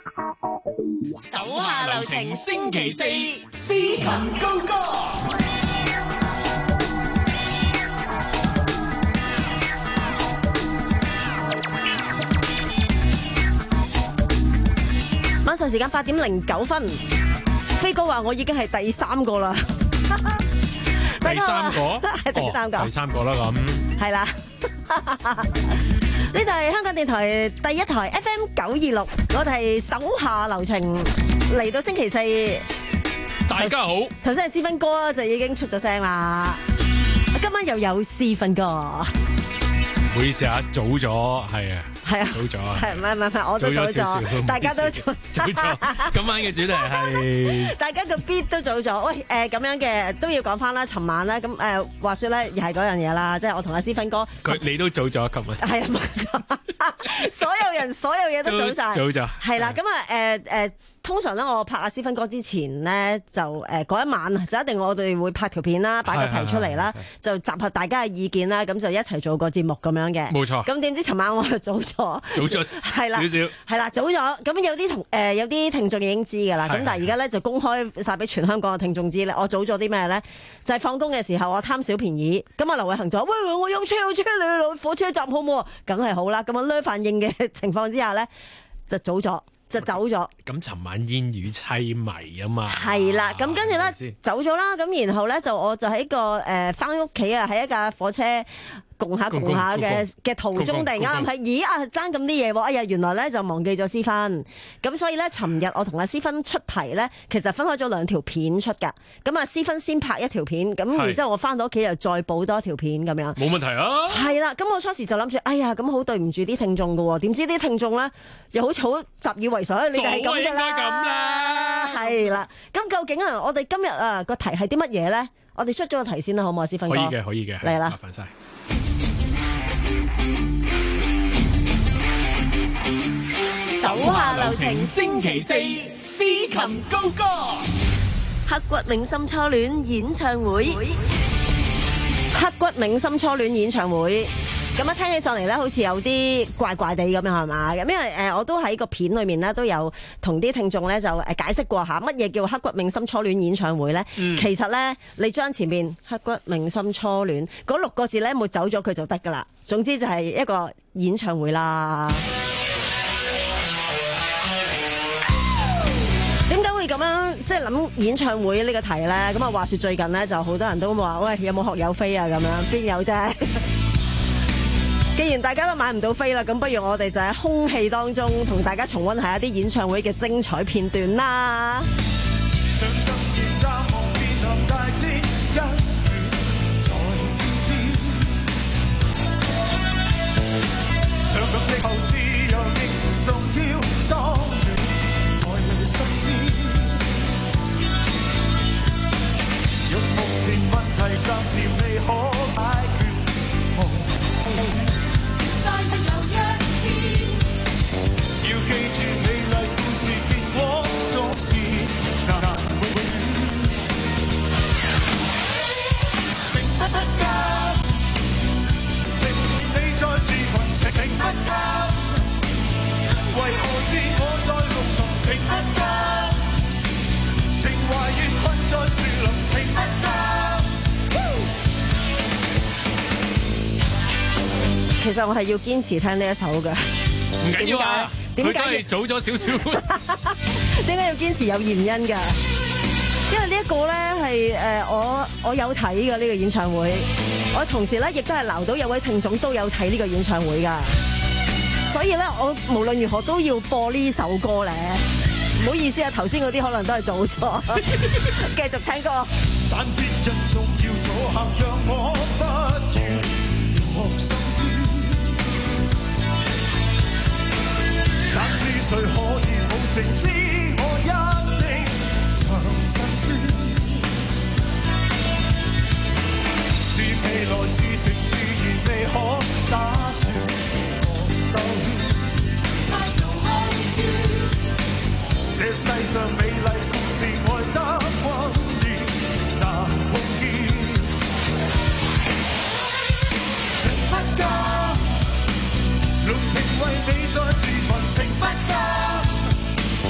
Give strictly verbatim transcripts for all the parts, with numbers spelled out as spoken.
手下留情，星期四司琴高歌。 晚上時間八點零九分，飛哥話我已經係第三個啦。 第三個係第三個， 哦、第三個啦咁。係啦。呢度係香港電台第一台 F M 九二六，我哋係手下留情，嚟到星期四。 大家好， 頭先係思芬哥就已經出咗聲啦，今晚又有思芬哥。 唔好意思啊，早咗，係啊。 係啊， 早咗啊， 係唔係唔係，我都早咗，大家都早早咗。今晚嘅主題係大家個 beat 都早咗。喂，誒、呃、咁樣嘅都要講翻啦。尋晚咧，咁誒、呃、話說咧，又係嗰樣嘢啦，即係我同阿思芬哥， 佢你都早咗，琴日係啊，冇錯，所有人所有嘢都早晒， 早咗， 係啦。咁啊誒誒，通常咧我拍阿思芬哥之前咧，就誒嗰、呃、一晚就一定我哋會拍條片啦，擺個題出嚟啦，就集合大家嘅意見啦，咁就一齊做個節目咁樣嘅。 冇錯。 咁點知尋晚我就早咗。 早咗係啦， 少少係啦，早咗。咁有啲同誒、呃、有啲聽眾已經知噶啦。咁但係而家咧就公開晒俾全香港嘅聽眾知咧。我早咗啲咩咧？就係放工嘅時候，我貪小便宜。咁啊，劉偉恒就話：喂，我有車有車，你去火車站好唔好？梗係好啦。咁啊，呢反應嘅情況之下咧，就早咗。就走咗。 咁尋晚煙雨淒迷啊嘛。 係啦，咁跟住咧走咗啦。咁然後咧就我就喺個誒翻屋企啊，喺一架火車共下共下嘅嘅途中，突然間諗起，咦啊爭咁啲嘢喎！哎呀，原來咧就忘記咗思芬。咁所以咧，尋日我同阿思芬出題咧，其實分開咗兩條片出㗎。咁啊，思芬先拍一條片，咁然之後我翻到屋企又再補多條片咁樣。 冇問題啊。係啦，咁我初時就諗住，哎呀，咁好對唔住啲聽眾㗎喎。點知啲聽眾咧又好似好習以為常，你哋係咁㗎啦。係啦，咁究竟啊，我哋今日啊個題係啲乜嘢咧？我哋出咗個題先啦，好唔好啊，思芬哥？ 可以嘅，可以嘅， 嚟啦， 麻煩晒。 手下留情，星期四司琴高歌， 刻骨銘心初戀演唱會，刻骨銘心初戀演唱會。咁一聽起上嚟咧，好似有啲怪怪地咁樣係嘛？因為誒，我都喺個片裏面咧都有同啲聽眾咧就誒解釋過下乜嘢叫刻骨銘心初戀演唱會咧。嗯、其實咧，你將前面刻骨銘心初戀嗰六個字咧冇走咗佢就得噶啦。總之就係一個演唱會啦。點解會咁樣即係諗演唱會呢個題咧？咁啊，話說最近咧就好多人都話喂，有冇學友飛啊？咁樣邊有啫？既然大家都買唔到飛啦，咁不如我哋就喺空氣當中同大家重溫下一啲演唱會嘅精彩片段啦。其實我係要堅持聽呢一首嘅， 唔緊要啊。點解你早咗少少？ 點解要堅持有原因㗎？因為呢一個咧係誒我我有睇嘅呢個演唱會，我同時咧亦都係撈到有位聽眾都有睇呢個演唱會㗎，所以咧我無論如何都要播呢首歌咧。唔好意思啊，頭先嗰啲可能都係早咗，繼續聽歌。但別人仲要坐下，讓我不要學心酸。但是誰可以保證知我一定常心酸？是未來事情自然未可打算，我兜快做開端。這世上美麗故事愛得溫暖難碰見，情不加，濃情為你再次份情不加，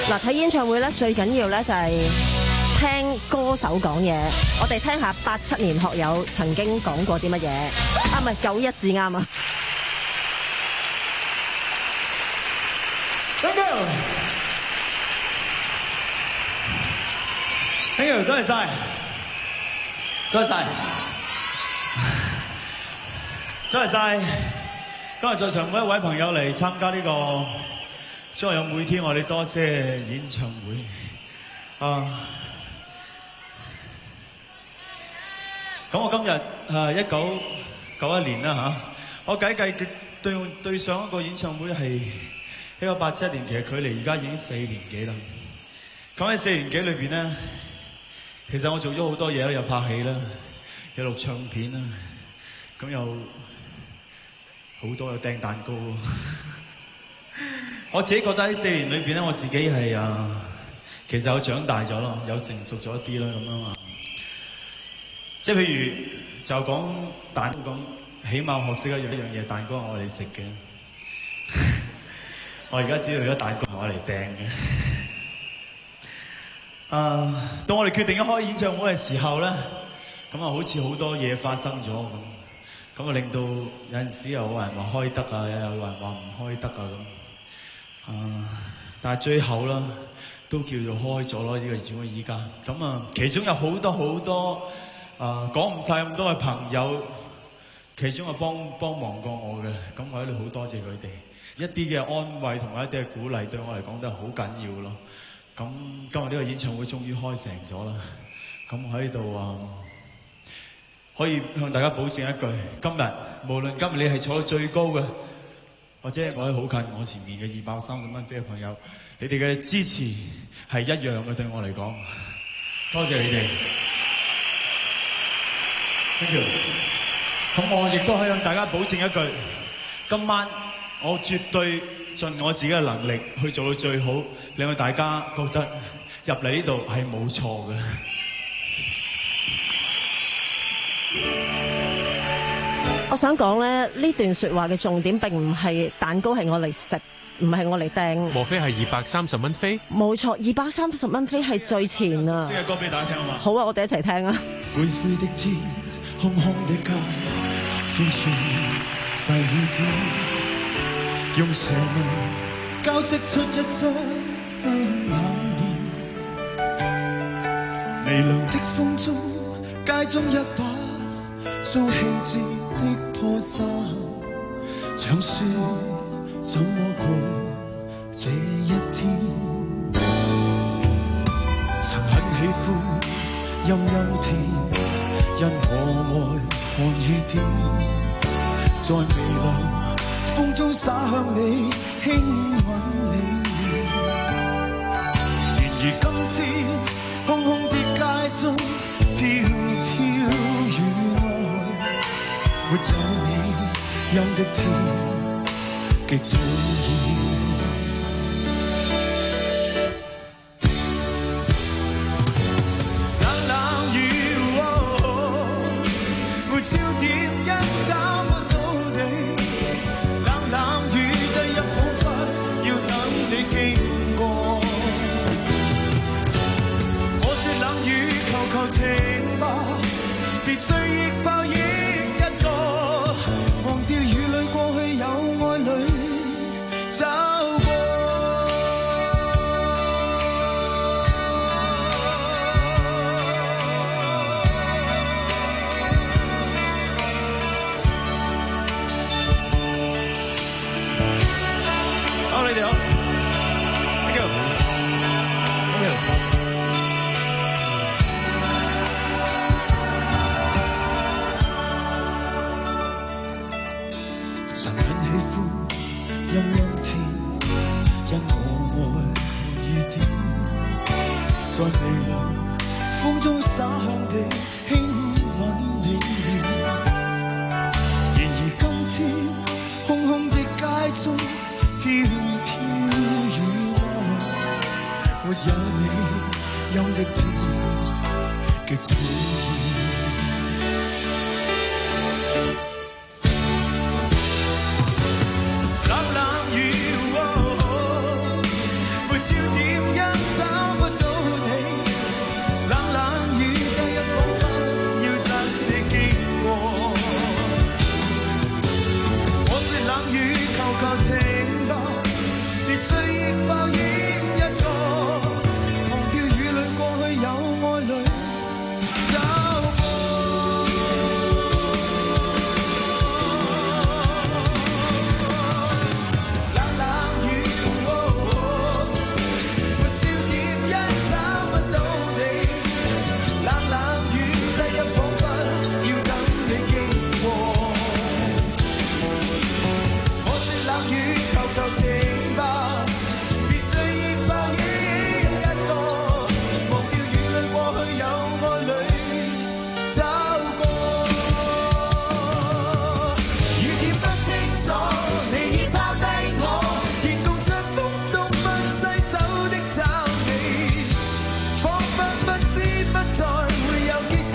嗱，睇演唱會咧，最緊要咧就係聽歌手講嘢。我哋聽下八七年學友曾經講過啲乜嘢。啊，唔係九一至啱啊。 Thank you， Thank you， 多謝晒，多謝晒，多謝晒。今日在場每一位朋友嚟參加呢個將有每天我哋多些演唱會啊！咁我今日啊一九九一年啦嚇，我計計對對上一個演唱會係一九八七年，其實距離而家已經四年幾啦。咁喺四年幾裏邊咧，其實我做咗好多嘢啦，又拍戲啦，又錄唱片啦，咁又好多有掟蛋糕。我自己覺得喺四年裏邊咧，我自己係啊，其實有長大咗咯，有成熟咗一啲啦，咁樣啊。即係譬如就講蛋糕咁，起碼學識一樣一樣嘢，蛋糕係我哋食嘅。我而家知道而家蛋糕係我嚟掟嘅。啊，當我哋決定一開演唱會嘅時候咧，咁啊好似好多嘢發生咗咁，咁啊令到有陣時又有人話開得啊，有人話唔開得啊咁。啊，但係最後啦，都叫做開咗咯，呢個演唱會依家。咁啊，其中有好多好多啊講唔晒咁多嘅朋友，其中啊幫幫忙過我嘅，咁我喺度好多謝佢哋。一啲嘅安慰同埋一啲嘅鼓勵對我嚟講都係好緊要咯。咁今日呢個演唱會終於開成咗啦。咁我喺度啊，可以向大家保證一句，今日無論今日你係坐到最高嘅，或者我喺好近我前面嘅二百三十蚊飛嘅朋友，你哋嘅支持係一樣嘅對我嚟講。多謝你哋。Thank you。咁我亦都可以向大家保證一句，今晚我絕對盡我自己嘅能力去做到最好，令到大家覺得入嚟呢度係冇錯嘅。 我想講咧，呢段説話嘅重點並唔係蛋糕係我嚟食，唔係我嚟掟。 莫非係二百三十蚊飛？ 冇錯，二百三十蚊飛係最前啊！ 先嘅歌俾大家聽好嘛？ 好啊，我哋一齊聽啊！ 灰灰的天，空空的街，漸算細雨天，用蛇紋交織出一張冷臉。微涼的風中，街中一把遭棄置的拖衫，想說怎麼過這一天。曾很喜歡陰陰天，因我愛看雨點，在微涼風中灑向你，輕吻你。然而今天空空的街中，飄飄雨內，沒有你，陰的天極討厭。 冷冷雨，沒焦點。 求情吧，別醉意吧，依一個忘掉與淚過去有愛侶找過，遇見不清楚，你已拋低我，仍共着風東奔西走的找你，彷彿不知不再會有結果。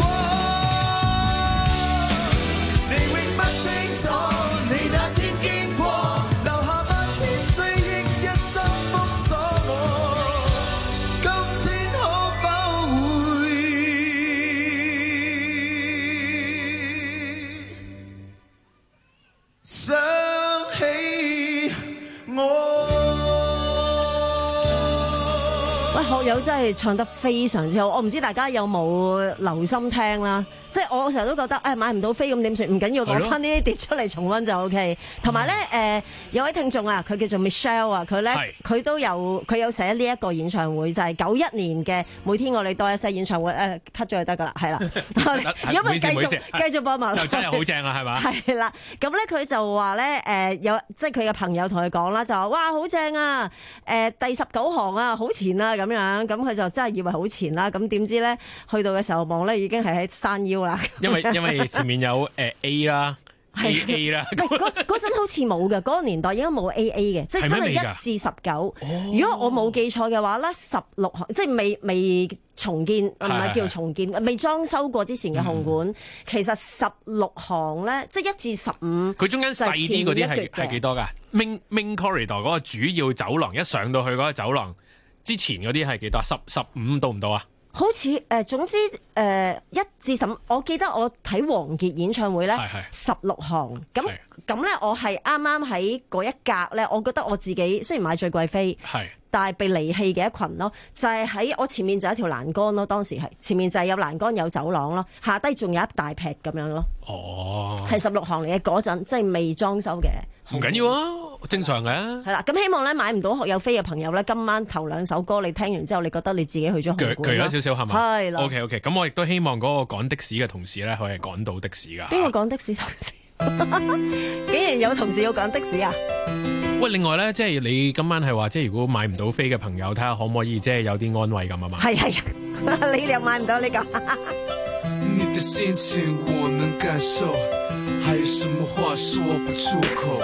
你永不清楚，你那天經過，留下萬千追憶，一生封鎖我。今天可否會想起我？ 喂，學友真係唱得非常之好，我唔知大家有冇留心聽啦。即係我成日都覺得，誒買唔到飛咁點算？唔緊要，攞翻呢啲碟出嚟重溫就 O K。同埋咧，誒有位聽眾啊，佢叫做 Michelle 啊，佢咧佢都有佢有寫呢一個演唱會，就係九一年嘅每天我哋多一些演唱會，誒 cut 咗就得噶啦，係啦。如果唔係繼續繼續播埋， 又真係好正啊，係嘛？ 係啦，咁咧佢就話咧，誒有即係佢嘅朋友同佢講啦，就話哇好正啊，誒第十九行啊，好前啊咁樣，咁佢就真係以為好前啦，咁點知咧去到嘅時候望咧已經係喺山腰。 因為因為前面有誒 A 啦 ，A A 啦， 嗰嗰陣好似冇嘅，嗰、嗰個年代應該冇 A A 嘅，即係真係一至十九。如果我冇記錯嘅話咧，十六行即係未未重建，唔係叫重建，未裝修過之前嘅紅館，嗯、其實十六行咧，即係一至十五。佢中間細啲嗰啲係係幾多㗎 ？Main Main Corridor 嗰個主要走廊，一上到去嗰個走廊之前嗰啲係幾多？十十五到唔到啊？好似誒、呃，總之誒一至十，我記得我睇王傑演唱會咧，十六行咁咁咧，我係啱啱喺嗰一格咧，我覺得我自己雖然買最貴飛，但係被離棄嘅一群咯，就係、是、喺我前面就一條欄杆咯，當時係前面就係有欄杆有走廊咯，下低仲有一大劈咁樣咯。哦，係十六行嚟嘅嗰陣，即係未裝修嘅。唔緊要啊，正常嘅。係啦，咁希望咧買唔到學友飛嘅朋友咧，今晚頭兩首歌你聽完之後，你覺得你自己去咗紅館啦。鋸咗少少係嘛？係啦。OK OK， 咁我亦都希望嗰個趕的士嘅同事咧，可以趕到的士㗎。邊個趕的士同事？竟然有同事要趕的士啊！喂，另外咧，即係你今晚係話，即係如果買唔到飛嘅朋友，睇下可唔可以即係有啲安慰咁啊嘛？係係，你又買唔到呢個。你的心情我能感受，還有什麼話說不出口。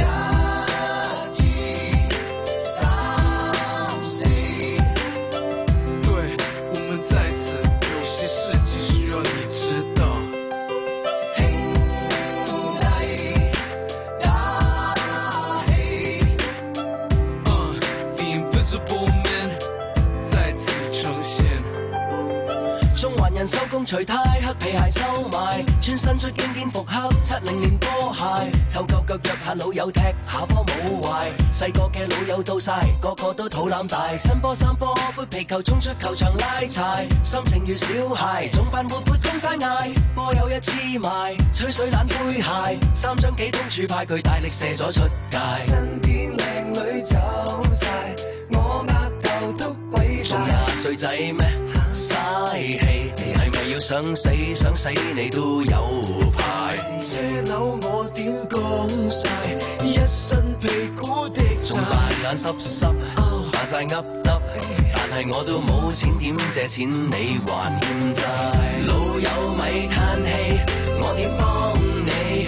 收工除太黑皮鞋收埋，穿身出經典復刻七零年波鞋，湊夠腳約下老友踢下波冇壞，細個嘅老友到晒，個個都肚腩大，新波三波杯皮球衝出球場拉柴，心情如小孩，總扮活潑通晒嗌，波有一黐埋，吹水懶灰鞋，三張幾通柱派佢大力射咗出界，身邊靚女走晒，我額頭都鬼晒，仲廿歲仔咩？嘥氣，係咪要想死想死你都有排？車樓我點講晒，一身皮鼓的仲扮眼濕濕，扮晒噏噏，但係我都冇錢點借錢你還欠債？老友咪嘆氣，我點幫你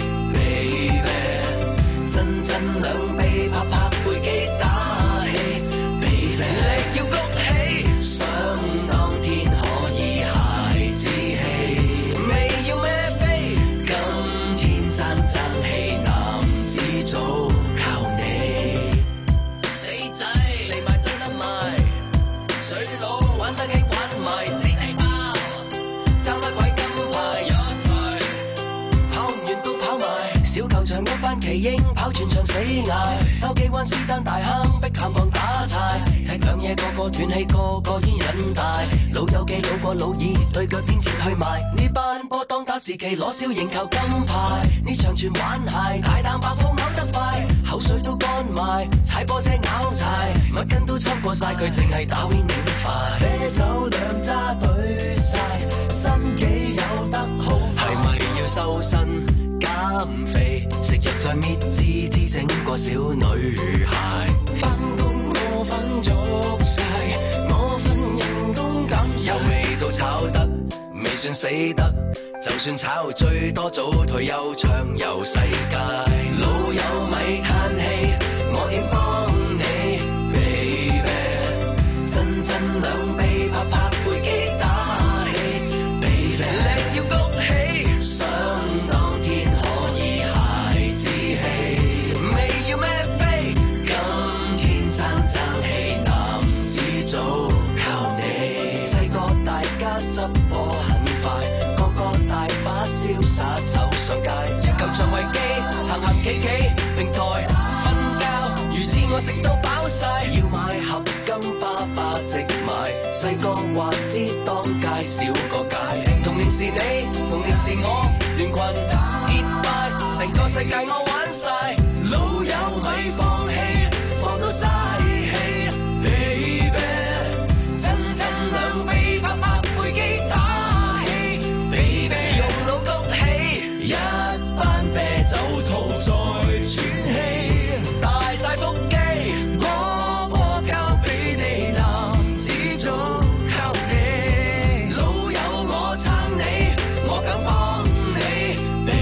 baby？ 真真兩臂拍拍背肌打氣 baby， 力要谷起想當天可以孩子氣，未要孭飛，今天爭爭氣男子組靠你，死仔嚟埋得得埋，水佬玩得起玩埋，死仔包爭乜鬼金牌有才，跑唔完都跑埋，小球場一班奇英跑全場死捱，筲箕灣斯丹大坑碧咸旁打柴，踢兩嘢個個斷氣個個煙癮大，老友記老過老二對腳天前去埋，呢班波當打時期攞笑贏球金牌，呢場全玩鞋大啖爆泡咬得快，口水都乾埋，踩波車咬柴，乜根都抽過晒佢淨係打 win 點快，啤酒兩揸對晒，身幾有得好快，係咪要瘦身減肥，食藥再搣脂脂整個小女孩。返工我返足晒，我份人工減又未到炒得，未算死得，就算炒最多早退休暢遊世界。老友咪嘆氣，我點幫你 baby， 真真兩臂拍拍背肌打氣 baby， 力要谷起，想當天可以孩子氣，未要咩飛，今天爭爭氣男子組靠你。細個大家執波很快，個個大把瀟灑走上街，球場維基行行企企平台瞓覺，如此我食到飽晒，要買合金巴巴直買，細個話知當街少個界，童年是你，童年是我，連群結拜，成個世界我玩晒，老友咪放棄，放到嘥氣 baby， 真真兩臂拍拍背肌打氣 baby， 用腦谷起，一班啤酒肚再喘氣，大晒腹肌，我波交俾你，男子組靠你，老友我撐你，我敢幫你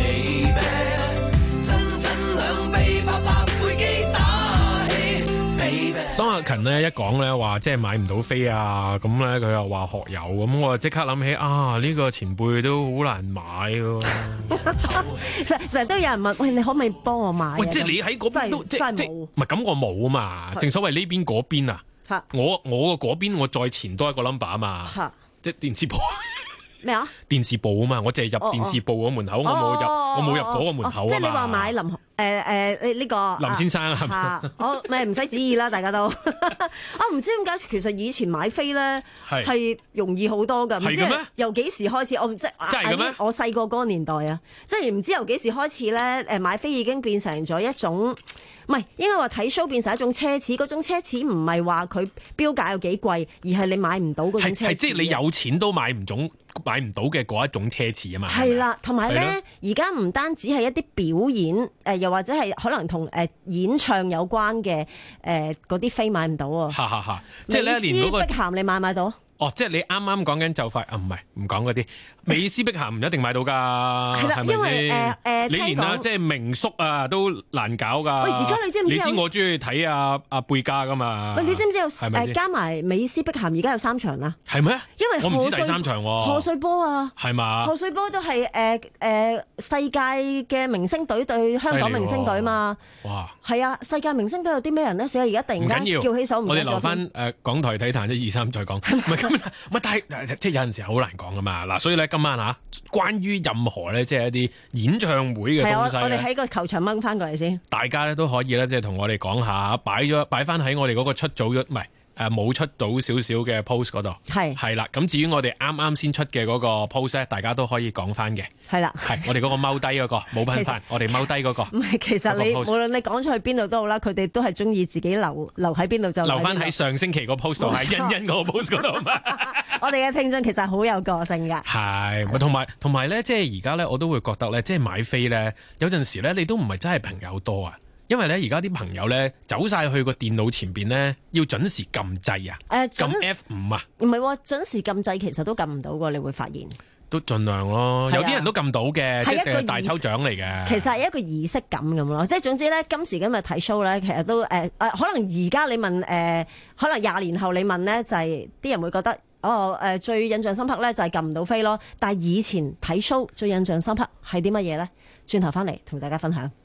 baby， 真真兩臂拍拍背肌打氣 baby。 當阿勤咧一講咧話即係買唔到飛啊，咁咧佢又話學友，咁我就即刻諗起啊，呢個前輩都好難買喎。 成成日都有人問，喂，你可唔可以幫我買啊？ 喂，即係你喺嗰邊都即即真係冇唔係咁，我冇啊嘛。正所謂呢邊嗰邊啊， 嚇我我個嗰邊我再前多一個 number 啊嘛， 嚇即係電視部咩啊？ 電視部啊嘛，我淨係入電視部嗰門口，我冇入我冇入嗰個門口啊嘛。 即係你話買林誒誒呢個林先生係咪啊？我咪唔使旨意啦，大家都。我唔知點解其實以前買飛咧係係容易好多㗎，唔知係嘅咩由幾時開始？我唔知真係嘅咩我細個嗰個年代啊，即係唔知由幾時開始咧誒買飛已經變成咗一種。唔係，應該話睇 show 變成一種奢侈，嗰種奢侈唔係話佢標價有幾貴，而係你買唔到嗰種奢侈。 係係即係你有錢都買唔種買唔到嘅嗰一種奢侈啊嘛。 係啦，同埋咧， 係咯而家唔單止係一啲表演，誒、呃、又或者係可能同誒、呃、演唱有關嘅誒嗰啲飛買唔到喎。 哈哈哈！即係咧，連嗰個美斯碧咸你買唔買到？ 哦，即係你啱啱講緊就快啊，唔係唔講嗰啲美斯碧咸唔一定買到㗎， 係啦係咪因為先？ 誒誒你連聽講啊即係名宿啊都難搞㗎。 喂而家你知唔知有你知我中意睇阿阿貝加㗎嘛？ 喂，你知唔知有誒係咪先加埋美斯碧咸而家有三場啦？ 係咩？ 因為我唔知賀歲第三場喎。 賀歲波啊！ 係嘛？ 賀歲波都係誒誒世界嘅明星隊對香港明星隊嘛。 哇！ 係啊，世界明星隊有啲咩人咧？死啊！而家突然間唔緊要， 叫起手唔我哋留記得咗翻誒港台體壇一二三再講。唔係咁，唔係但係即係有陣時好難講噶嘛。嗱，所以咧今晚嚇，關於任何咧即係一啲演唱會嘅係啊， 東西咧， 我哋喺個球場掹翻過嚟先。 大家咧都可以咧即係同我哋講下，擺咗擺翻喺我哋嗰個出組咗唔係。誒冇出到少少嘅 post 嗰度， 係係啦。咁至於我哋啱啱先出嘅嗰個 post 咧，大家都可以講翻嘅。 係啦， 係我哋嗰個踎低嗰個冇噴飯，我哋踎低嗰個。 唔係，其實你無論你講出去邊度都好啦，佢哋都係中意自己留留喺邊度就留翻喺上星期個 post 度，係欣欣嗰個 post 嗰度嘛。 我哋嘅聽眾其實好有個性㗎。 係，同埋同埋咧，即係而家咧，我都會覺得咧，即係買飛咧，有陣時咧，你都唔係真係朋友多啊。因為咧，而家啲朋友咧走晒去個電腦前邊咧，要準時撳掣啊， 誒準撳 F 五啊， 唔係喎，準時撳掣其實都撳唔到㗎，你會發現。 都盡量咯， 係啊有啲人都撳到嘅，即係一個儀係大抽獎嚟嘅。 其實係一個儀式感咁咯，即係總之咧，今時今日睇 show 咧，其實都誒誒、呃，可能而家你問誒、呃，可能廿年後你問咧，就係、是、啲人會覺得哦誒、呃，最印象深刻咧就係撳唔到飛咯。但係以前睇 show 最印象深刻係啲乜嘢咧？轉頭翻嚟同大家分享。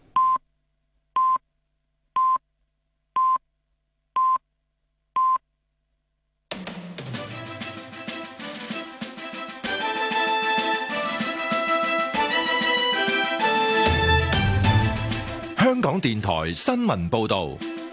香港電台新聞報道，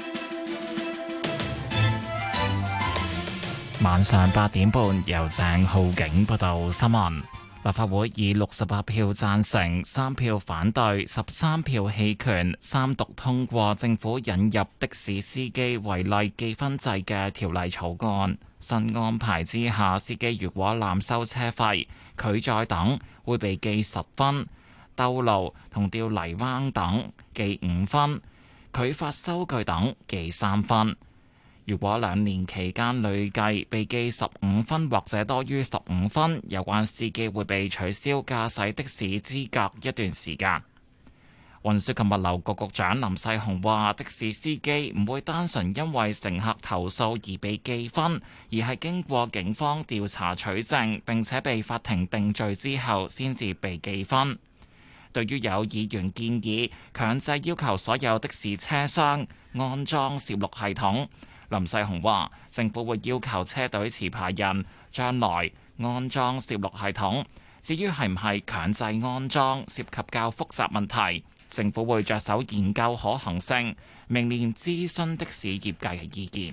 晚上八點半由鄭浩景報道新聞。立法會以六十八票贊成、三票反對、十三票棄權，三讀通過政府引入的士司機違例記分制嘅條例草案。新安排之下，司機如果濫收車費、拒載等，會被記十分；兜路同吊泥灣等記五分； 拒發收據等記三分。如果兩年期間累計被記十五分或者多於十五分，有關司機會被取消駕駛的士資格一段時間。運輸及物流局局長林世雄話：的士司機唔會單純因為乘客投訴而被記分，而係經過警方調查取證，並且被法庭定罪之後先至被記分。對於有議員建議強制要求所有的士車廂安裝攝錄系統，林世雄話：政府會要求車隊持牌人將來安裝攝錄系統。至於係唔係強制安裝，涉及較複雜問題，政府會着手研究可行性，明年諮詢的士業界嘅意見。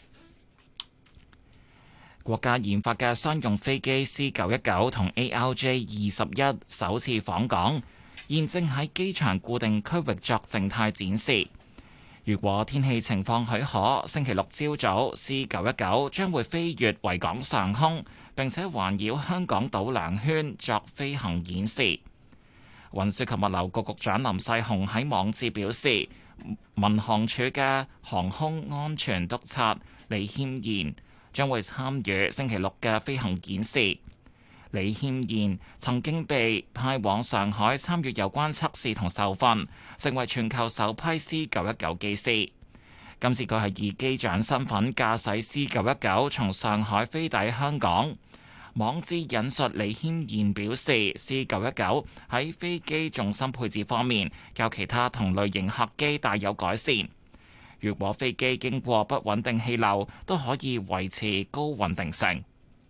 國家研發嘅商用飛機 C 九一九同 A R J 二十一首次訪港，現正喺機場固定區域作靜態展示。如果天氣情況許可，星期六朝早 C 九一九將會飛越維港上空，並且環繞香港島兩圈作飛行演示。運輸及物流局局長林世雄喺網誌表示，民航處嘅航空安全督察李謙賢將會參與星期六嘅飛行演示。李謙賢曾經被派往上海參與有關測試同受訓，成為全球首批 C 九一九機師。今次佢係以機長身份駕駛 C 九一九從上海飛抵香港。網誌引述李謙賢表示 ，C 九一九喺飛機重心配置方面較其他同類型客機大有改善。如果飛機經過不穩定氣流，都可以維持高穩定性。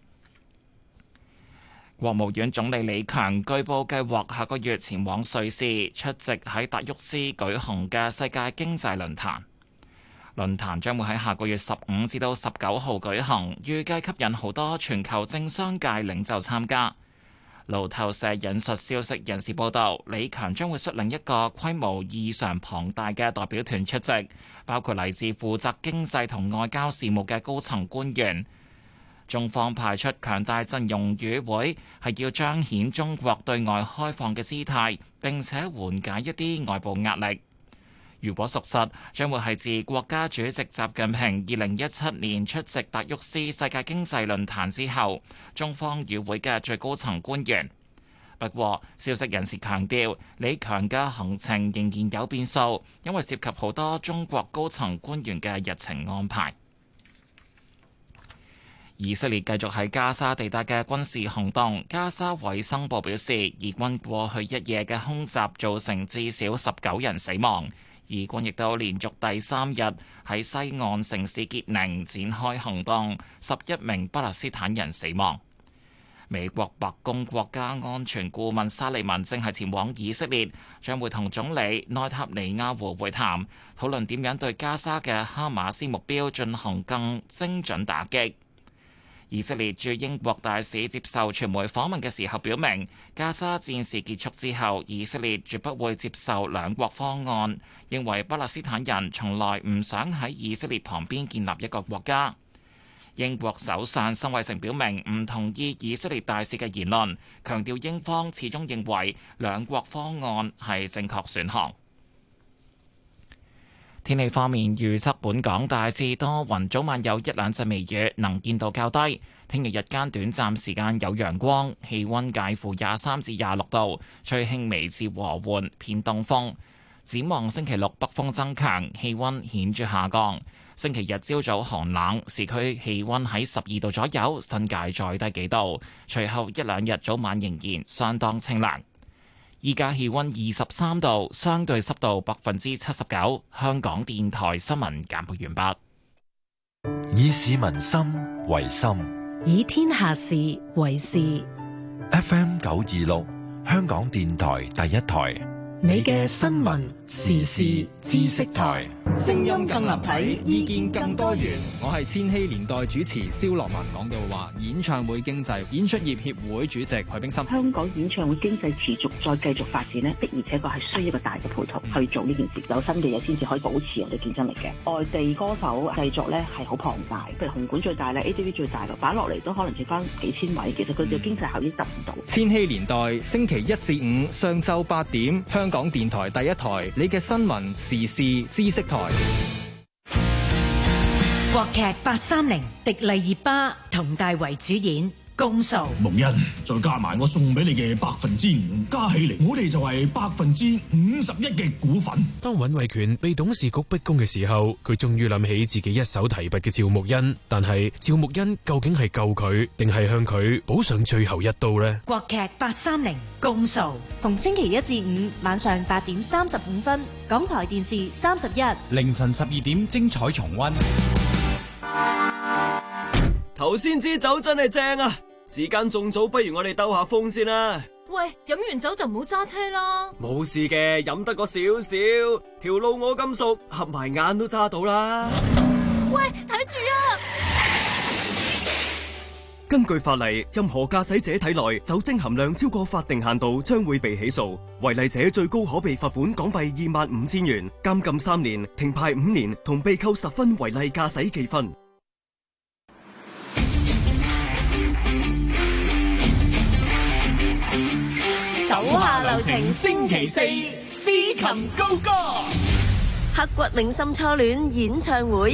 國務院總理李強據報計劃下個月前往瑞士出席喺達沃斯舉行嘅世界經濟論壇。論壇將會喺下個月十五至到十九號舉行，預計吸引好多全球政商界領袖參加。路透社引述消息人士報道，李強將會率領一個規模異常龐大嘅代表團出席，包括嚟自負責經濟同外交事務嘅高層官員。中方派出強大陣容與會，係要彰顯中國對外開放嘅姿態，並且緩解一啲外部壓力。如果屬實，將會係自國家主席習近平二零一七年出席達沃斯世界經濟論壇之後，中方與會嘅最高層官員。不過，消息人士強調，李強嘅行程仍然有變數，因為涉及好多中國高層官員嘅日程安排。以色列繼續喺加沙地帶嘅軍事行動。加沙衛生部表示，以軍過去一夜嘅空襲造成至少十九人死亡。以軍亦都連續第三日喺西岸城市傑寧展開行動，十一名巴勒斯坦人死亡。美國白宮國家安全顧問沙利文正係前往以色列，將會同總理內塔尼亞胡會談，討論點樣對加沙嘅哈馬斯目標進行更精準打擊。以色列駐英國大使接受傳媒訪問嘅時候表明，加沙戰事結束之後，以色列絕不會接受兩國方案，認為巴勒斯坦人從來唔想喺以色列旁邊建立一個國家。英國首相辛偉誠表明唔同意以色列大使嘅言論，強調英方始終認為兩國方案係正確選項。天氣方面預測，本港大致多雲，早晚有一兩陣微雨，能見度較低。聽日日間短暫時間有陽光，氣溫介乎廿三至廿六度，吹輕微至和緩偏東風。展望星期六北風增強，氣溫顯著下降。星期日朝早寒冷，市區氣溫喺十二度左右，新界再低幾度。隨後一兩日早晚仍然相當清涼。依家氣溫二十三度，相對濕度百分之七十九。香港電台新聞簡報完畢。 以市民心為心， 以天下事為事。 F M 九二六，香港電台第一台， 你嘅新聞時事知識台。 聲音更立體，意見更多元。 我係千禧年代主持蕭樂文，講到話演唱會經濟，演出業協會主席許冰心。 香港演唱會經濟持續再繼續發展呢，的而且確係需要一個大嘅配套去做呢件事，有新嘅嘢先至可以保持我哋競爭力嘅。外地歌手製作咧係好龐大，譬如紅館最大咧 ，A T V 最大咯，擺落嚟都可能剩翻幾千位，其實佢哋經濟效益得唔到。 千禧年代星期一至五上晝八點，香港電台第一台，你嘅新聞時事知識台。 國劇八三零，迪麗熱巴、佟大為主演。公訴木恩，再加埋我送俾你嘅百分之五，加起嚟我哋就係百分之五十一嘅股份。 當尹慧權被董事局逼宮嘅時候，佢終於諗起自己一手提拔嘅趙木恩，但係趙木恩究竟係救佢，定係向佢補上最後一刀呢？ 國劇八三零公訴， 逢星期一至五晚上八點三十五分，港台電視三十一， 凌晨十二點精彩重溫。 頭先支酒真係正啊！時間仲早，不如我哋兜下風先啦。 喂，飲完酒就唔好揸車啦。 冇事嘅，飲得個少少，條路我咁熟，合埋眼都揸到啦。 喂，睇住啊！ 根據法例，任何駕駛者體內酒精含量超過法定限度，將會被起訴。違例者最高可被罰款港幣二萬五千元、監禁三年、停牌五年，同被扣十分違例駕駛記分。 手下留情，星期四司琴高歌， 刻骨銘心初戀演唱會。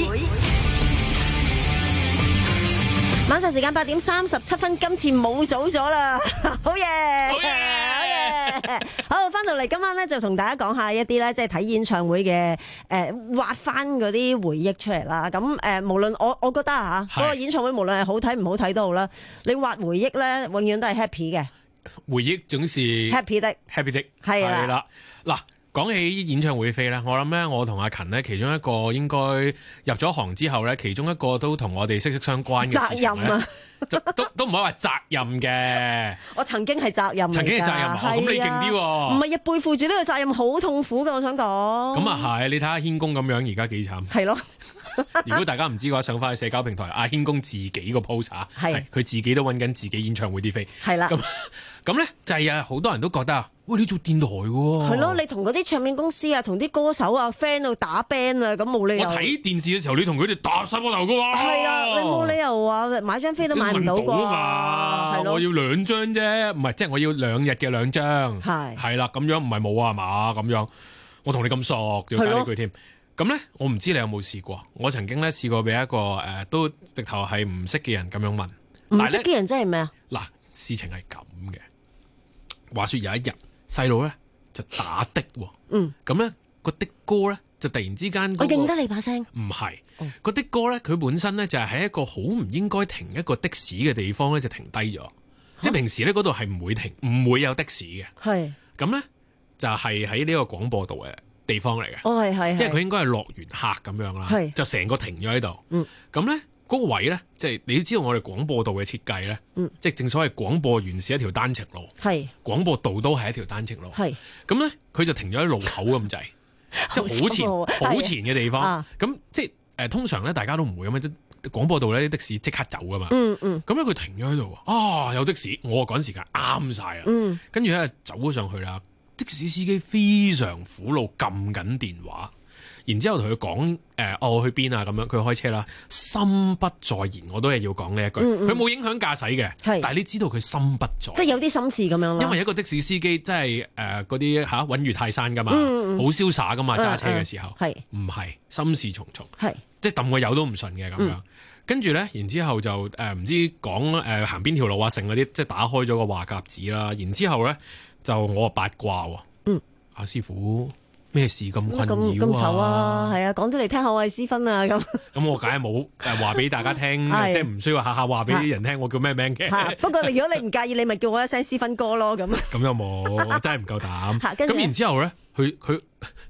晚上時間八點三十七分，今次冇早咗啦，好嘢，好嘢，好嘢。好，翻到嚟今晚咧就同大家講下一啲咧，即係睇演唱會嘅誒，挖翻嗰啲回憶出嚟啦。咁誒、呃，無論我我覺得啊，嗰、嗰個演唱會無論係好睇唔好睇都好啦，你挖回憶咧，永遠都係 happy 嘅。 回憶總是 happy 的 ，happy 的係啦。 嗱，講起演唱會飛咧，我諗咧，我同阿勤咧，其中一個應該入咗行之後咧，其中一個都同我哋息息相關嘅事情咧，責任啊，都都唔可以話責任嘅。我曾經係責任，曾經係責任，咁、哦、你勁啲喎。唔係啊，背負住呢個責任好痛苦㗎，我想講。咁啊係，你睇下軒公咁樣，而家幾慘。係咯。如果大家唔知嘅話，上翻去社交平台，阿軒公自己個 post 係佢自己都揾緊自己演唱會啲飛。係啦。咁咁咧就係啊，好多人都覺得啊，喂，你做電台嘅喎。係咯，你同嗰啲唱片公司啊，同啲歌手啊 friend 度打 band 啊，咁冇理由。我睇電視嘅時候，你同佢哋搭晒膊頭嘅喎。係啊，你冇理由話買張飛都買唔到㗎。係咯，我要兩張啫，唔係即係我要兩日嘅兩張。係係啦，咁樣唔係冇啊嘛，咁樣我同你咁熟，要加呢句添。咁咧，我唔知你有冇試過。我曾經咧試過俾一個誒、呃，都直頭係唔識嘅人咁樣問。唔識嘅人真係咩啊？嗱，事情係咁嘅。話說有一日，細佬咧就打的喎。嗯。咁咧個的哥咧就突然之間、那個，我認得你把聲。唔係，哦、個的哥咧佢本身咧就係喺一個好唔應該停一個的士嘅地方咧就停低咗。啊、即係平時咧嗰度係唔會停，唔會有的士嘅。係。咁咧就係喺呢個廣播道嘅地方嚟嘅，哦係係，因為佢應該係落完客咁樣啦，就成個停咗喺度。嗯，咁咧嗰個位咧，即係你都知道我哋廣播道嘅設計咧，嗯，即係正所謂廣播員是一條單程路，係廣播道都係一條單程路，係咁咧，佢就停咗喺路口咁滯，即係好前好前嘅地方。咁、啊、即係誒、呃，通常咧大家都唔會咁樣，即廣播道咧啲的士即刻走噶嘛。嗯嗯，咁咧佢停咗喺度，啊有的士，我趕時間啱晒啦。嗯，跟住咧走咗上去啦。的士司機非常苦惱，撳緊電話，然之後同佢講誒，我去邊啊？咁樣佢開車啦，心不在焉，我都係要講呢一句。佢、嗯、冇、嗯、影響駕駛嘅，但係你知道佢心不在，即係有啲心事咁樣咯。因為一個的士司機真係誒嗰啲嚇穩如泰山噶嘛，好、嗯、瀟灑噶嘛，揸車嘅時候，係唔係心事重重？係即係揼個油都唔順嘅咁樣。跟住咧，然之後就誒唔、呃、知講誒、呃、行邊條路啊，成嗰啲即係打開咗個話匣子啦。然之後咧。就我八卦喎，嗯，阿師傅咩事咁困擾啊？咁愁啊，係啊，講啲嚟聽下我係私分啊咁。咁我梗係冇誒話俾大家聽，即係唔需要下下話俾啲人聽我叫咩名嘅。不過如果你唔介意，你咪叫我一聲私分哥咯咁。咁又冇，真係唔夠膽。咁然之後咧，佢佢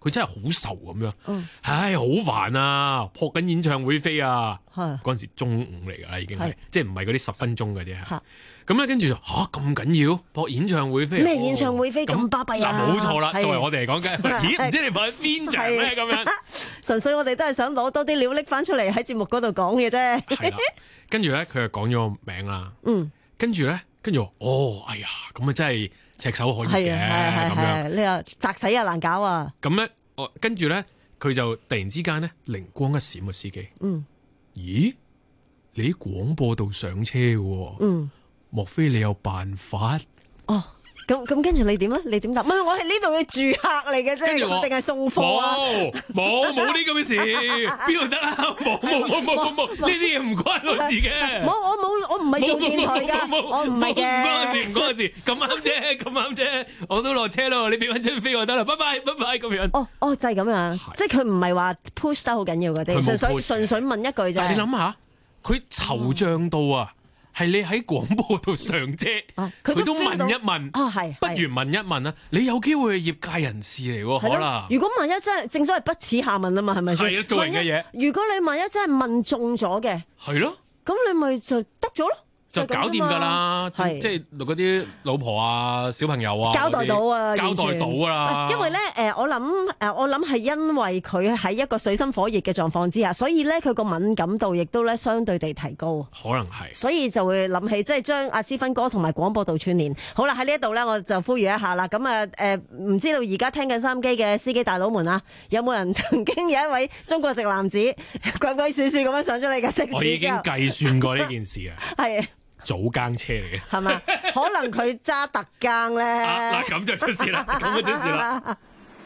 佢真係好愁咁樣，嗯、唉，好煩啊，撲緊演唱會飛啊！嗰陣時中午嚟㗎啦，已經係，即係唔係嗰啲十分鐘嗰啲嚇。咁咧跟住嚇咁緊要撲演唱會飛？ 咩演唱會飛咁巴閉啊？ 嗱冇錯啦，作為我哋嚟講嘅，咦唔知你買邊場咩咁樣？ 純粹我哋都係想攞多啲料拎翻出嚟喺節目嗰度講嘅啫。 係啦，跟住咧佢就講咗個名啦。嗯，跟住咧，跟住哦，哎呀，咁啊真係炙手可熱嘅咁樣。 你話砸死啊難搞啊！ 咁咧，我跟住咧，佢就突然之間咧靈光一閃個司機。嗯，咦？你喺廣播道上車嘅？嗯。莫非你有辦法？ 哦，咁咁跟住你點咧？你點答？唔係，我係呢度嘅住客嚟嘅啫，定係送貨啊？ 冇冇冇呢咁嘅事，邊度得啊？冇冇冇冇冇冇，呢啲嘢唔關我事嘅。 冇，我冇，我唔係做電台㗎，我唔係嘅。 唔關我事，唔關我事，咁啱啫，咁啱啫，我都落車咯，你俾翻張飛我得啦，拜拜，拜拜咁樣。 哦哦，就係咁樣，即係佢唔係話 push 得好緊要嗰啲，純粹純粹問一句啫。 你諗下，佢惆悵到啊！係你喺廣播度上車，佢都問一問， 啊係， 不如問一問啊！你有機會係業界人士嚟喎，可能。 如果萬一真係正所謂不恥下問啊嘛，係咪先？ 係啊，做人嘅嘢。 如果你萬一真係問中咗嘅， 係咯， 咁你咪就得咗咯。 就搞掂㗎啦，即係嗰啲老婆啊、小朋友啊， 交代到啊， 交代到啦。 因為咧，誒，我諗誒，我諗係因為佢喺一個水深火熱嘅狀況之下，所以咧佢個敏感度亦都咧相對地提高。 可能係。所以就會諗起，即係將阿思芬哥同埋廣播道串聯。好啦，喺呢一度咧，我就呼籲一下啦。咁啊，誒，唔知道而家聽緊收音機嘅司機大佬們啊，有冇人曾經有一位中國籍男子鬼鬼祟祟咁樣上咗你嘅的士？ 我已經計算過呢件事啊。 係。 早更車嚟嘅， 係嘛？可能佢揸特更咧。 嗱、啊，咁就出事啦，咁就出事啦。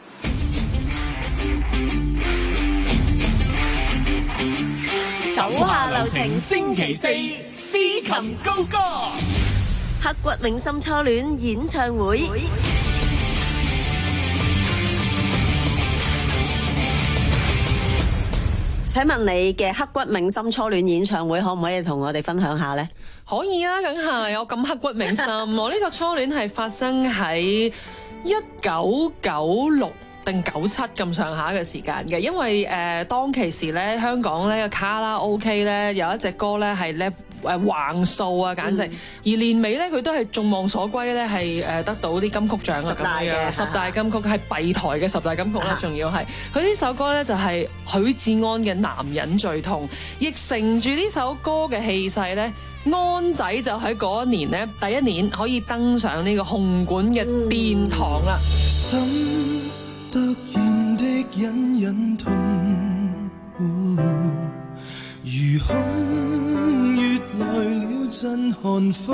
手下留情，星期四司琴高歌， 刻骨銘心初戀演唱會。請問你嘅刻骨銘心初戀演唱會可唔可以同我哋分享下呢？ 可以啊，梗係有咁刻骨銘心。我呢個初戀係發生喺一九九六定九七咁上下嘅時間嘅，因為誒、呃、當其時咧香港咧個卡拉 OK 咧有一隻歌咧係咧誒橫掃啊，簡直、嗯、而年尾咧佢都係眾望所歸咧係誒得到啲金曲獎啊，咁樣十大金曲係閉台嘅十大金曲啦，仲要係佢呢首歌咧就係許志安嘅《男人最痛》，亦乘住呢首歌嘅氣勢咧，安仔就喺嗰一年咧第一年可以登上呢個紅館嘅殿堂啦。 心突然的隱隱痛，如空穴來了陣寒風，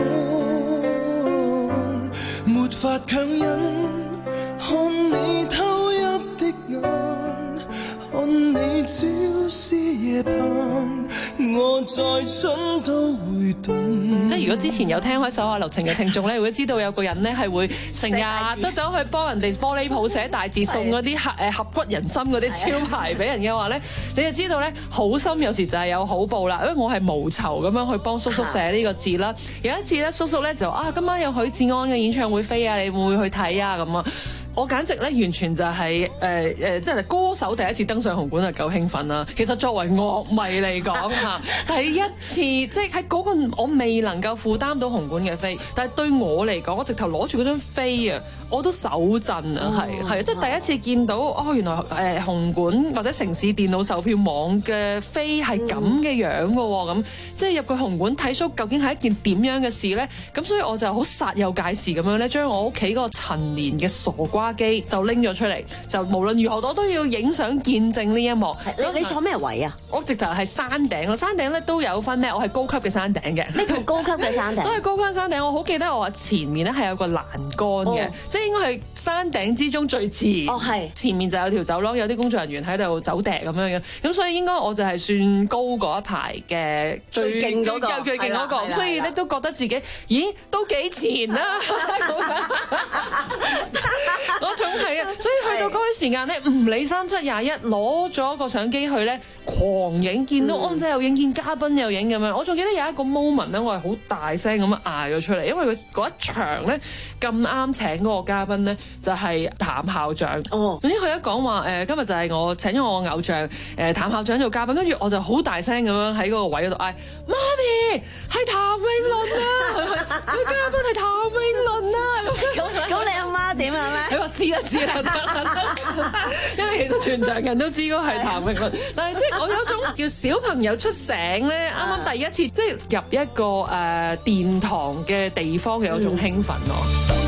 沒法強忍看你偷泣的眼，看你朝思夜盼，我在春都會凍。 即係如果之前有聽開手下留情嘅聽眾咧，如果知道有個人咧係會成日都走去幫人哋玻璃鋪寫大字，送嗰啲合誒合骨人心嗰啲招牌俾人嘅話咧，你就知道咧好心有時就係有好報啦。因為我係無酬咁樣去幫叔叔寫呢個字啦。有一次咧，叔叔咧就啊今晚有許志安嘅演唱會飛啊，你會唔會去睇啊？咁啊！我簡直咧完全就係誒誒，即係歌手第一次登上紅館就夠興奮啦。其實作為樂迷嚟講嚇，第一次即係喺嗰個我未能夠負擔到紅館嘅飛，但係對我嚟講，我直頭攞住嗰張飛啊，我都手震啊，係係即係第一次見到哦，原來誒、呃、紅館或者城市電腦售票網嘅飛係咁嘅樣嘅喎，咁即係入去紅館睇 show 究竟係一件點樣嘅事咧？咁所以我就好煞有介事咁樣咧，將我屋企嗰個陳年嘅傻瓜機就拎咗出嚟，就無論如何我都要影相見證呢一幕。 你你坐咩位啊？ 我直頭係山頂，我山頂咧都有分咩？我係高級嘅山頂嘅。 呢個高級嘅山頂。 所以高級山頂，我好記得我話前面咧係有個欄杆嘅，哦、即係應該係山頂之中最前。 哦，係。前面就有條走廊，有啲工作人員喺度走趯咁樣嘅。咁所以應該我就係算高嗰一排嘅最勁嗰個， 最勁嗰個。咁所以咧都覺得自己，咦，都幾前啦、啊。我仲係啊，所以去到嗰個時間咧，唔理三七廿一，攞咗個相機去咧，狂影，見到安仔又影，見嘉賓又影咁樣。我仲記得有一個 moment 咧，我係好大聲咁樣嗌咗出嚟，因為佢嗰一場咧咁啱請嗰個嘉賓咧就係譚校長。 哦， 總之佢一講話誒，今日就係我請咗我偶像誒譚校長做嘉賓，跟住我就好大聲咁樣喺嗰個位嗰度嗌：媽咪係譚詠麟啊！佢嘉賓係譚詠麟啊！ 咁咁你阿媽點樣咧？ 佢話知啦知啦，因為其實全場人都知嗰係譚詠麟，但係即係我有一種叫小朋友出醒咧，啱啱第一次即係入一個誒、呃、殿堂嘅地方嘅有種興奮咯。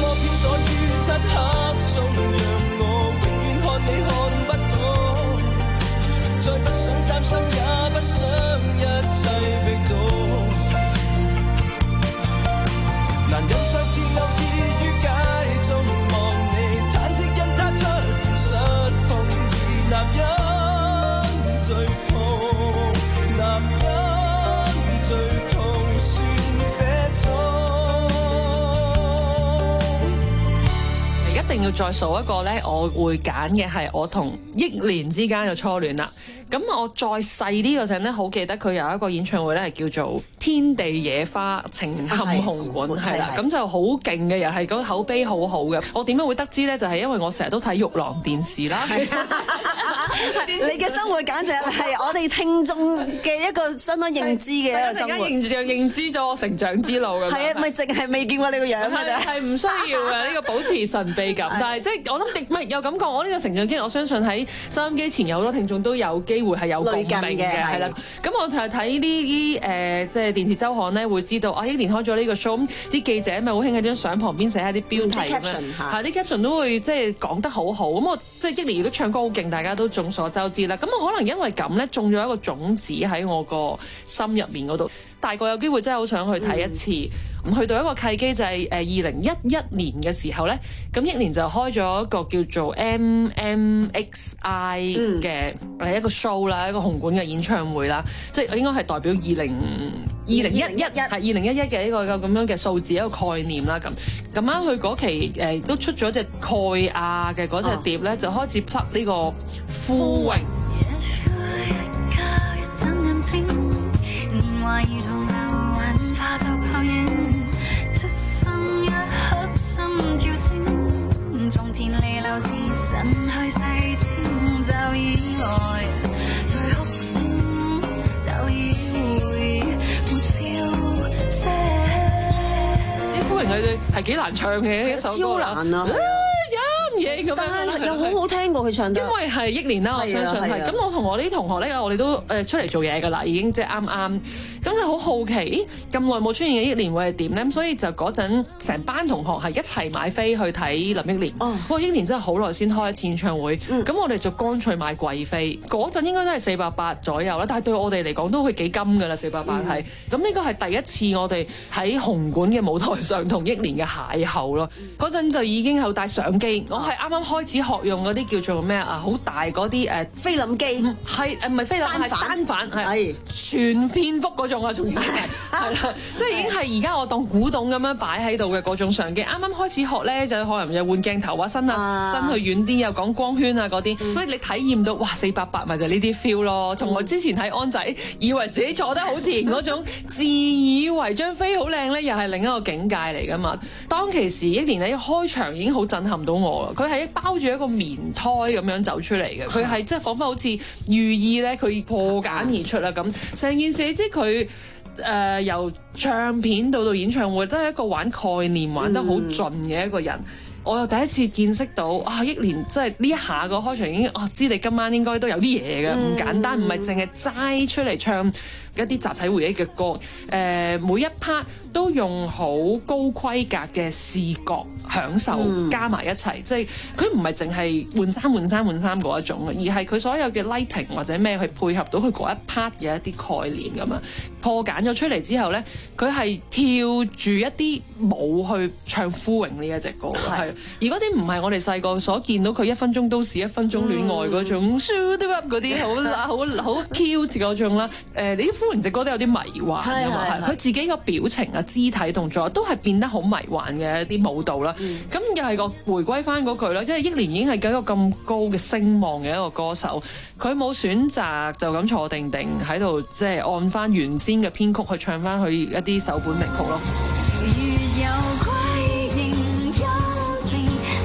一定要再數一個咧，我會揀嘅係我同憶蓮之間嘅初戀啦。咁我再細啲嗰陣咧，好記得佢有一個演唱會咧，係叫做《天地野花情陷紅館》，係啦，咁就好勁嘅，又係嗰口碑好好嘅。我點樣會得知咧？就係、是、因為我成日都睇玉郎電視啦。 你嘅生活簡直係我哋聽眾嘅一個相當認知嘅一個生活。 認認認知咗我成長之路咁。 係啊，咪淨係未見過你個樣㗎咋？ 係唔需要嘅呢、呢個保持神秘感。但係即係我諗，唔係有感覺。我呢個成長經歷，我相信喺收音機前有好多聽眾都有機會係有共鳴嘅，係啦。咁我係睇呢啲誒，即係電視週刊咧，會知道啊，憶蓮開咗呢個 show，咁啲記者咪好興喺張相旁邊寫下啲標題咁樣，係啲 caption 都會即係講得好好。咁我即係憶蓮亦都唱歌好勁，大家都眾所周知啦。咁我可能因為咁咧，種咗一個種子喺我個心入面嗰度。大個有機會真係好想去睇一次。咁、嗯、去到一個契機就係誒二零一一年嘅時候咧，咁憶蓮就開咗一個叫做 M M X I 嘅誒一個 show 啦，一個紅館嘅演唱會啦，即係應該係代表二零二零一一係二零一一嘅呢個咁樣嘅數字一個概念啦。咁咁啱佢嗰期誒、呃、都出咗隻蓋亞嘅嗰隻碟咧，就開始 plug 呢個枯榮。啲枯榮佢哋係幾難唱嘅一首歌啦，超難啊！嘢咁樣， 但係又好好聽過佢唱得， 因為係憶蓮啦，我相信係。咁我同我啲同學咧，我哋都誒出嚟做嘢㗎啦，已經即係啱啱。咁就好好奇，咁耐冇出現嘅憶蓮會係點咧？咁所以就嗰陣成班同學係一齊買飛去睇林憶蓮。哦，哇！憶蓮真係好耐先開一次演唱會，咁、嗯、我哋就乾脆買貴飛。嗰陣應該都係四百八左右啦，但係對我哋嚟講都會幾金㗎啦，四百八係。咁呢個係第一次我哋喺紅館嘅舞台上同憶蓮嘅邂逅咯。嗰陣就已經有帶相機，我係啱啱開始學用嗰啲叫做咩啊？好大嗰啲誒菲林機， 係誒唔係菲林，係單反，係全片幅嗰種啊，仲要係係啦，即係已經係而家我當古董咁樣擺喺度嘅嗰種相機。啱啱開始學咧，就可能又換鏡頭啊，伸啊伸去遠啲，又講光圈啊嗰啲，嗯、所以你體驗到哇四百八咪就係呢啲 feel 咯。從我之前喺安仔，以為自己坐得好前嗰種，自以為張飛好靚咧，又係另一個境界嚟噶嘛。當其時憶蓮咧一開場已經好震撼到我啦，佢係包住一個棉胎咁樣走出嚟嘅，佢係即係彷彿好似寓意咧，佢破繭而出啦咁。成件事即係佢誒由唱片到到演唱會，都係一個玩概念玩得好盡嘅一個人。嗯、我又第一次見識到啊，憶蓮即係呢一下個開場已經啊，知你今晚應該都有啲嘢嘅，唔、嗯、簡單，唔係淨係齋出嚟唱一啲集體回憶嘅歌。誒、呃，每一 part 都用好高規格嘅視覺享受加埋一齊，嗯、即係佢唔係淨係換衫換衫換衫嗰一種，而係佢所有嘅 lighting 或者咩去配合到佢嗰一 part 嘅一啲概念咁啊。破繭咗出嚟之後咧，佢係跳住一啲舞去唱《枯榮》呢一隻歌，係。而嗰啲唔係我哋細個所見到佢一分鐘都市一分鐘戀愛嗰種 shoot up 嗰啲好好好 cute 嗰種啦。誒，你啲《枯榮》隻歌都有啲迷幻㗎嘛，係佢自己個表情啊、肢體動作都係變得好迷幻嘅一啲舞蹈啦。咁、嗯、又係個回歸翻嗰句啦，即係憶蓮已經係一個咁高嘅聲望嘅一個歌手，佢冇選擇就咁坐定定喺度，即係按翻原先嘅編曲去唱翻佢一啲首本名曲咯。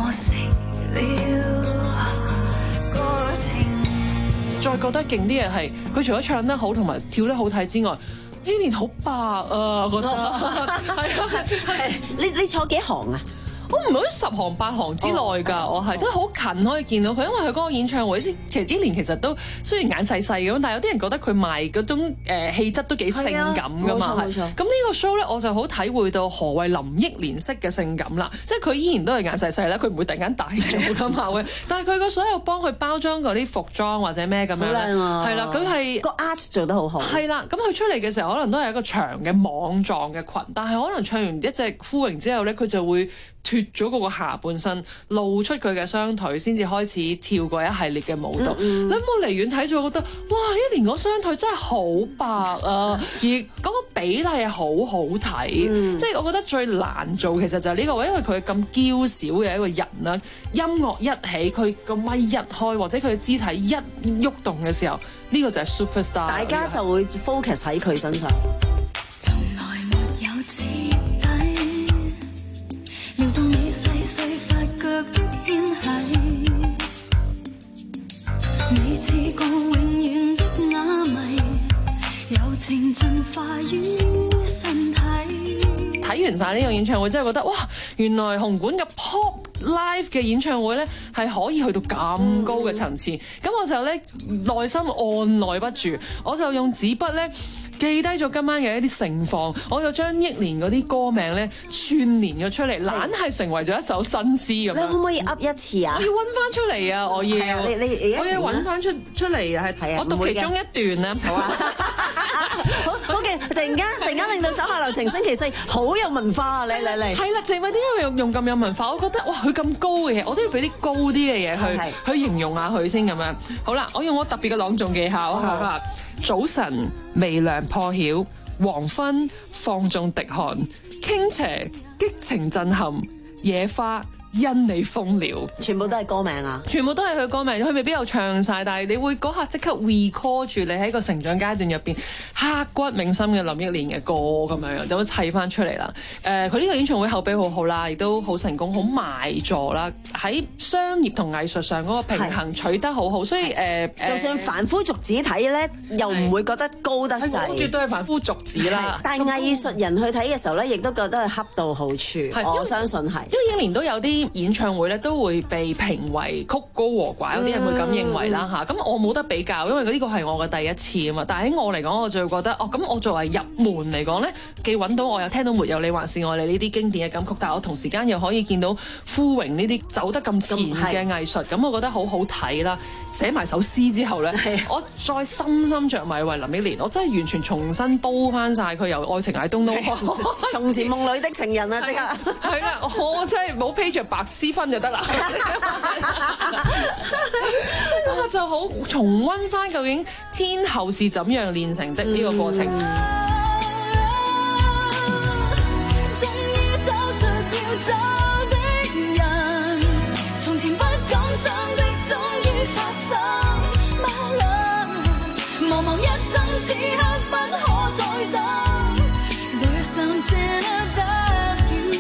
我食了過程。 再覺得勁啲嘅係，佢除咗唱得好同埋跳得好睇之外，呢年好白啊！我覺得係啊係。 你你坐幾行啊？ 我唔係喺十行八行之內㗎，我係真係好近可以見到佢，因為佢嗰個演唱會其實呢年其實都雖然眼細細咁，但係有啲人覺得佢賣嗰種誒、呃、氣質都幾性感㗎嘛。冇錯冇錯。咁呢個 show 咧，我就好體會到何謂林憶蓮式嘅性感啦，即係佢依然都係眼細細啦，佢唔會突然間大咗㗎嘛會。但係佢個所有幫佢包裝嗰啲服裝或者咩咁樣咧，係啦，佢係個 art 做得好好。係啦，咁佢出嚟嘅時候可能都係一個長嘅網狀嘅裙，但係可能唱完一隻枯榮之後咧，佢就會脫咗嗰個下半身，露出佢嘅雙腿，先至開始跳過一系列嘅舞蹈。嗯嗯、你有冇離遠睇咗覺得，哇！一年嗰雙腿真係好白啊，而嗰個比例係好好睇。嗯、即係我覺得最難做其實就係呢個位，因為佢咁嬌小嘅一個人啦。音樂一起，佢個咪一開，或者佢嘅肢體一喐動嘅時候，呢、這個就係 superstar。 大家就會 focus 喺佢身上。 從來沒有徹底，撩動你細碎發腳的牽繫，你似個永遠的啞謎，柔情盡化於身體。 睇完晒呢個演唱會，真係覺得哇！原來紅館嘅 pop live 嘅演唱會咧，係可以去到咁高嘅層次。咁、嗯、我就咧內心按捺不住，我就用紙筆咧記低咗今晚嘅一啲盛況，我就將憶蓮嗰啲歌名咧串連咗出嚟，懶係成為咗一首新詩咁樣。 你可唔可以噏一次啊？ 我要揾翻出嚟啊！我要， 你你我要揾翻出出嚟係，我讀其中一段啦。好啊， 好好嘅，突然間突然間令到手下留情星期四好有文化啊！嚟嚟嚟， 係啦，正話點解用用咁有文化？我覺得哇，佢咁高嘅嘢，我都要俾啲高啲嘅嘢去去形容下佢先咁樣。好啦，我用我特別嘅朗誦技巧嚇。早晨微涼破曉，黃昏放縱滴汗，傾斜激情震撼，野花因你瘋了， 全部都係歌名啊！ 全部都係佢歌名，佢未必有唱晒，但係你會嗰下即刻 recall 住你喺個成長階段入邊刻骨銘心嘅林憶蓮嘅歌咁樣，就咁砌翻出嚟啦。誒、呃，佢呢個演唱會口碑好好啦，亦都好成功，好賣座啦。喺商業同藝術上嗰個平衡取得好好，所以誒，呃、 就算凡夫俗子睇咧，又唔會覺得高得滯。 絕對係凡夫俗子啦。 但係藝術人去睇嘅時候咧，亦都覺得係恰到好處。我相信係， 因為憶蓮都有啲演唱會咧都會被評為曲高和寡，有啲人會咁認為啦嚇。咁、嗯、我冇得比較，因為呢個係我嘅第一次啊嘛。但係喺我嚟講，我就會覺得哦，咁我作為入門嚟講咧，既揾到我又聽到沒有你還是愛你呢啲經典嘅金曲，但係我同時間又可以見到枯榮呢啲走得咁前嘅藝術，咁我覺得好好睇啦。寫埋首詩之後咧，我再深深着迷為林憶蓮，我真係完全重新煲翻晒佢由愛情I don't know， 從前夢裏的情人啊，即刻係啦，我真係冇披着白絲分就得啦，我就好重溫翻究竟天后是怎樣煉成的呢個過程。 終於走出要走的人，從前不敢想的終於發生。My love，茫茫一生此刻不可再等。There's something about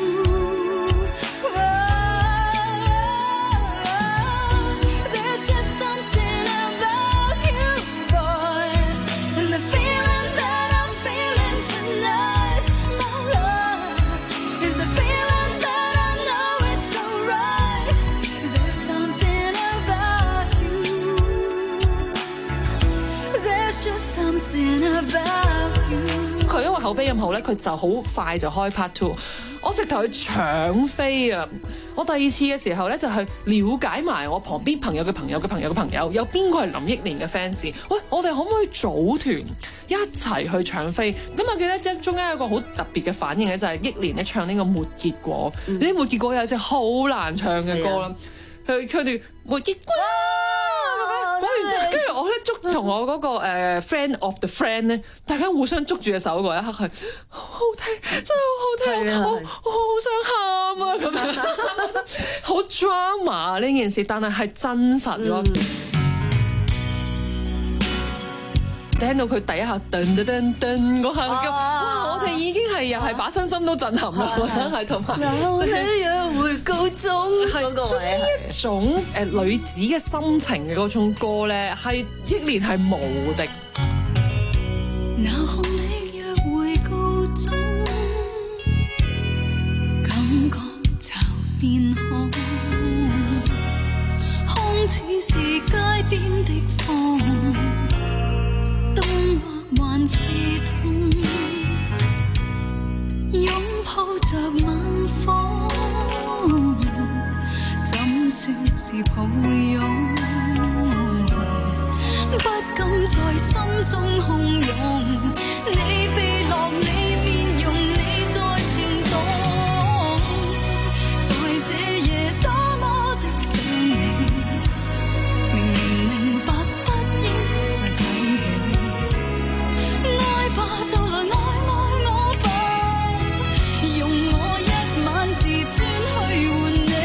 you。There's just something about you, boy, and the feeling that I'm feeling tonight, my love, is a feeling that I know it's alright. There's something about you. There's just something about you. 佢因為口碑咁好咧，佢就好快就開 part two。我直頭去搶飛啊！我第二次嘅時候咧，就去了解埋我旁邊朋友嘅朋友嘅朋友嘅朋友，有邊個係林憶蓮嘅 fans？ 喂，我哋可唔可以組團一齊去搶飛？咁我記得即係中間有一個好特別嘅反應咧，就係憶蓮咧唱呢個《沒結果》。呢《沒結果》有一隻好難唱嘅歌啦，佢佢哋沒結果。講完之後，跟住我咧捉同我嗰個誒 friend of the friend 咧，大家互相捉住隻手嗰一刻係好好聽，真係好好聽，我我好想喊啊咁樣，好 drama 呢件事，但係係真實咯。聽到佢第一下噔噔噔噔嗰下，哇！我套戲已經係又係把身心都震撼啦，我覺得係同埋即係會高中嗰個位係呢一種誒女子嘅心情嘅嗰種歌咧，係憶蓮係無敵。 那看你約會告終，感覺驟變好，看似是街邊的風，凍或還是痛，擁抱着晚風，怎說是抱擁，不敢在心中洶湧，你被落你面容，你在情動，在這夜多麼的想你，明明明白不應再想起，愛吧就來愛愛我吧，用我一晚自尊去換你，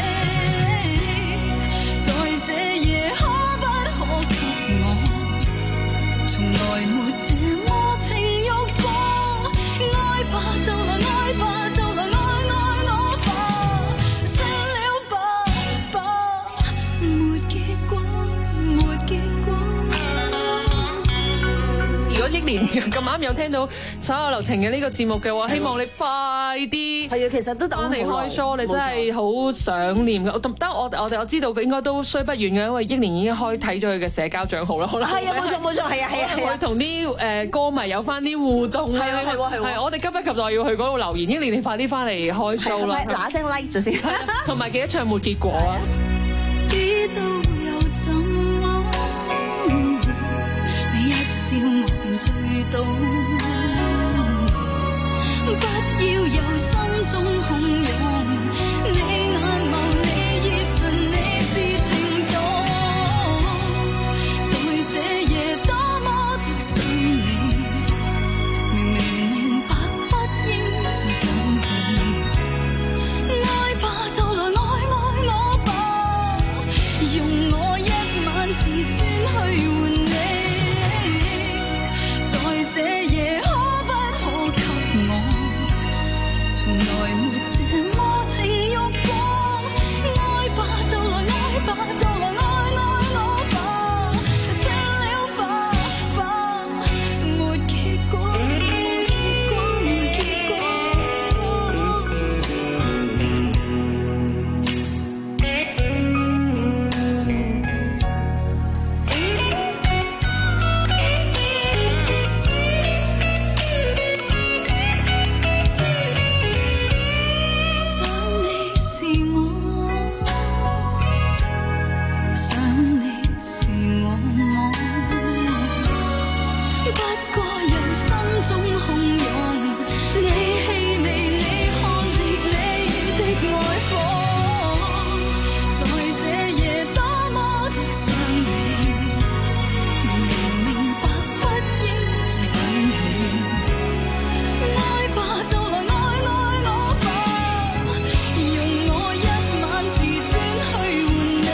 在這夜可不可給我，從來沒這麼情慾過，愛吧就來愛吧就來愛愛我吧，散了吧吧，沒結果沒結果。 如果憶蓮咁啱有聽到手下留情嘅呢個節目嘅話，希望你快啲係啊，其實都等翻嚟開 show，你真係好想念嘅。得我我哋我知道應該都雖不遠嘅，因為憶蓮已經開睇咗佢嘅社交賬號啦。係啊，冇錯冇錯，係啊係啊係啊， 佢同啲誒歌迷有翻啲互動咧。 係喎係喎係喎， 係我哋急不及待要去嗰度留言。憶蓮，你快啲翻嚟開 show 啦！ 嗱聲 like 咗先， 同埋記得唱沒結果啊！ 知道又怎麼？你一笑我便醉倒，不要有心中洶湧，你眼眸你熱情你是情種，在這夜多麼的想你，明明明白不應再想起，愛吧就來愛愛我吧，用我一晚自尊去換你，在這夜可不可給我，從來沒這麼情慾過，愛吧就來愛吧就來愛愛我吧，散了吧吧，沒結果沒結果沒結果。想你是我，想你是我我，不過由心中洶湧，你氣你你看烈你的愛火，在這夜多麼的想你，明明白不應再想起，愛吧就來愛愛我吧，用我一晚自尊去換你，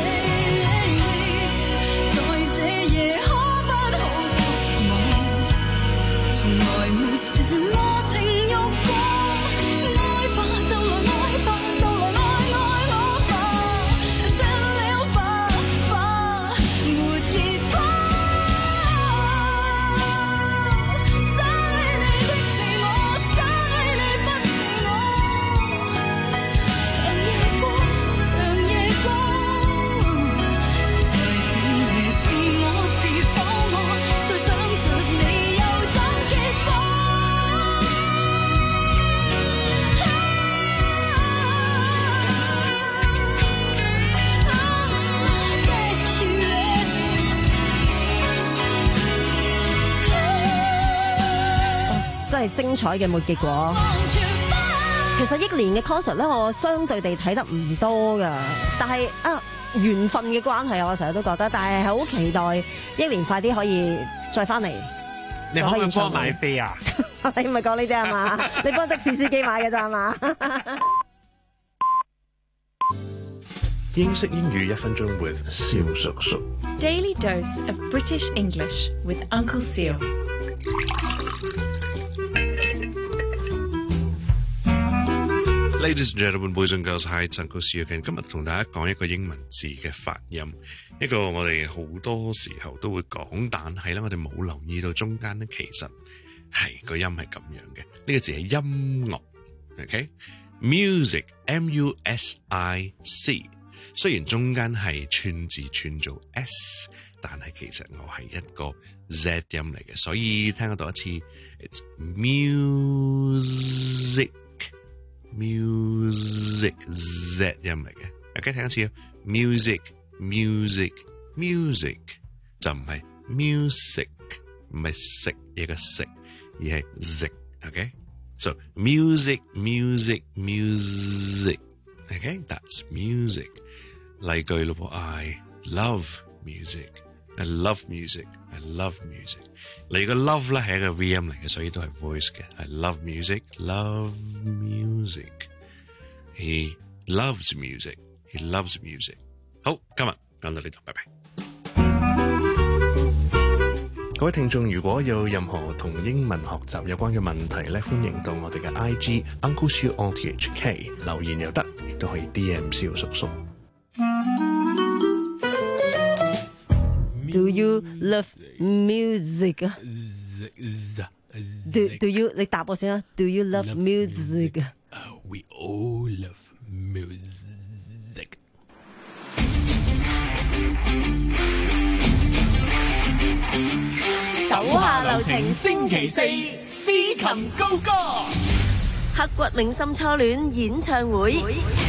在這夜可不可給我，從來沒這麼情慾過，愛吧就來愛吧就來愛愛我吧，散了吧吧，沒結果，想起你的是我，想起你不是我，長夜過長夜過，在這夜是我是否我，再想着你又怎結果？ 真係精彩嘅沒結果。其實憶蓮嘅 concert 咧，我相對地睇得唔多噶，但係啊緣分嘅關係，我成日都覺得，但係好期待憶蓮快啲可以再翻嚟。 你可唔可以幫我買飛啊？ 你唔係講呢啲係嘛？你幫的士司機買嘅咋係嘛？ 英式英語一分鐘 with 蕭叔叔。 Daily dose of British English with Uncle Seal. Ladies and gentlemen, boys and girls, hi， 陳高士嘅，今日同大家講一個英文字嘅發音，一個我哋好多時候都會講，但係咧我哋冇留意到中間咧，其實係個音係咁樣嘅。呢、這個字係音樂 ，OK？Music， M U S I C， 雖然中間係串字串做 S， 但係其實我係一個 Z 音嚟嘅，所以聽得到一次 ，It's music。Music Z 音嚟嘅 ，OK 聽一次啊 ，music music music 就唔係 music， 唔係食嘢嘅食，而係 z，OK，so music music music，OK，that's music。例句咯 ，I love music，I love music，I love music。你個 love 咧係一個 V 音嚟嘅，所以都係 voice 嘅。I love music，love music。He loves music. He loves music. 好，今日講到呢度，拜拜。 各位聽眾，如果有任何同英文學習有關嘅問題咧，歡迎到我哋嘅 I G Uncle Siu O T H K 留言又得，亦都可以 D M 蕭叔叔。 Do you love music? Do Do you 你答我先啊 ？Do you love music? We all love music。 手下留情，星期四司琴高歌， 刻骨銘心初戀演唱會。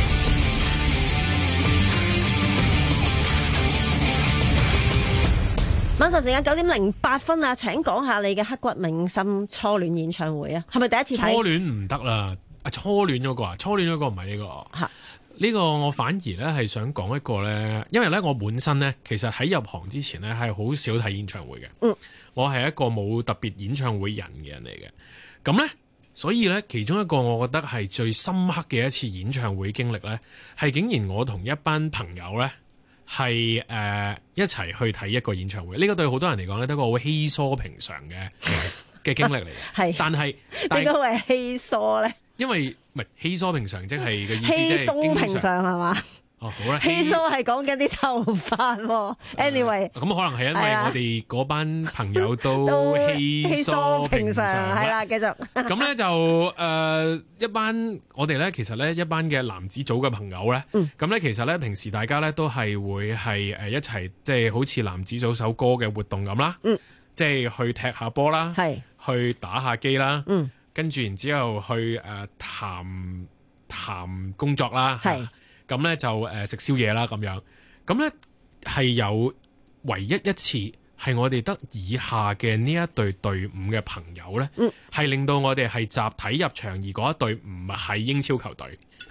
晚上時間九點零八分啊！請講下你嘅刻骨銘心初戀演唱會啊，係咪第一次睇？ 初戀唔得啦，啊初戀嗰個啊，初戀嗰個唔係呢個，呢、呢個我反而咧係想講一個咧，因為咧我本身咧其實喺入行之前咧係好少睇演唱會嘅，嗯，我係一個冇特別演唱會人嘅人嚟嘅，咁咧所以咧其中一個我覺得係最深刻嘅一次演唱會經歷咧，係竟然我同一班朋友咧。係誒、呃、一齊去睇一個演唱會，呢、這個對好多人嚟講咧都係個好稀疏平常嘅嘅經歷嚟嘅。係，但係點解會係稀疏咧？因為唔係稀疏平常，即係嘅意思即係稀鬆平常係嘛？哦，好啦，稀疏係講緊啲頭髮喎。Anyway，咁、呃、可能係因為我哋嗰班朋友都稀疏平常，係啦，繼續。咁咧就誒、呃、一班我哋咧，其實咧一班嘅男子組嘅朋友咧，咁、嗯、咧其實咧平時大家咧都係會係誒一齊，即係好似男子組首歌嘅活動咁啦，嗯、即係去踢下波啦，去打下機啦，嗯、跟住然之後去誒、呃、談談工作啦。咁咧就誒食宵夜啦咁樣，咁咧係有唯一一次係我哋得以下嘅呢一隊隊伍嘅朋友咧，係、嗯、令到我哋係集體入場，而嗰一隊唔係英超球隊。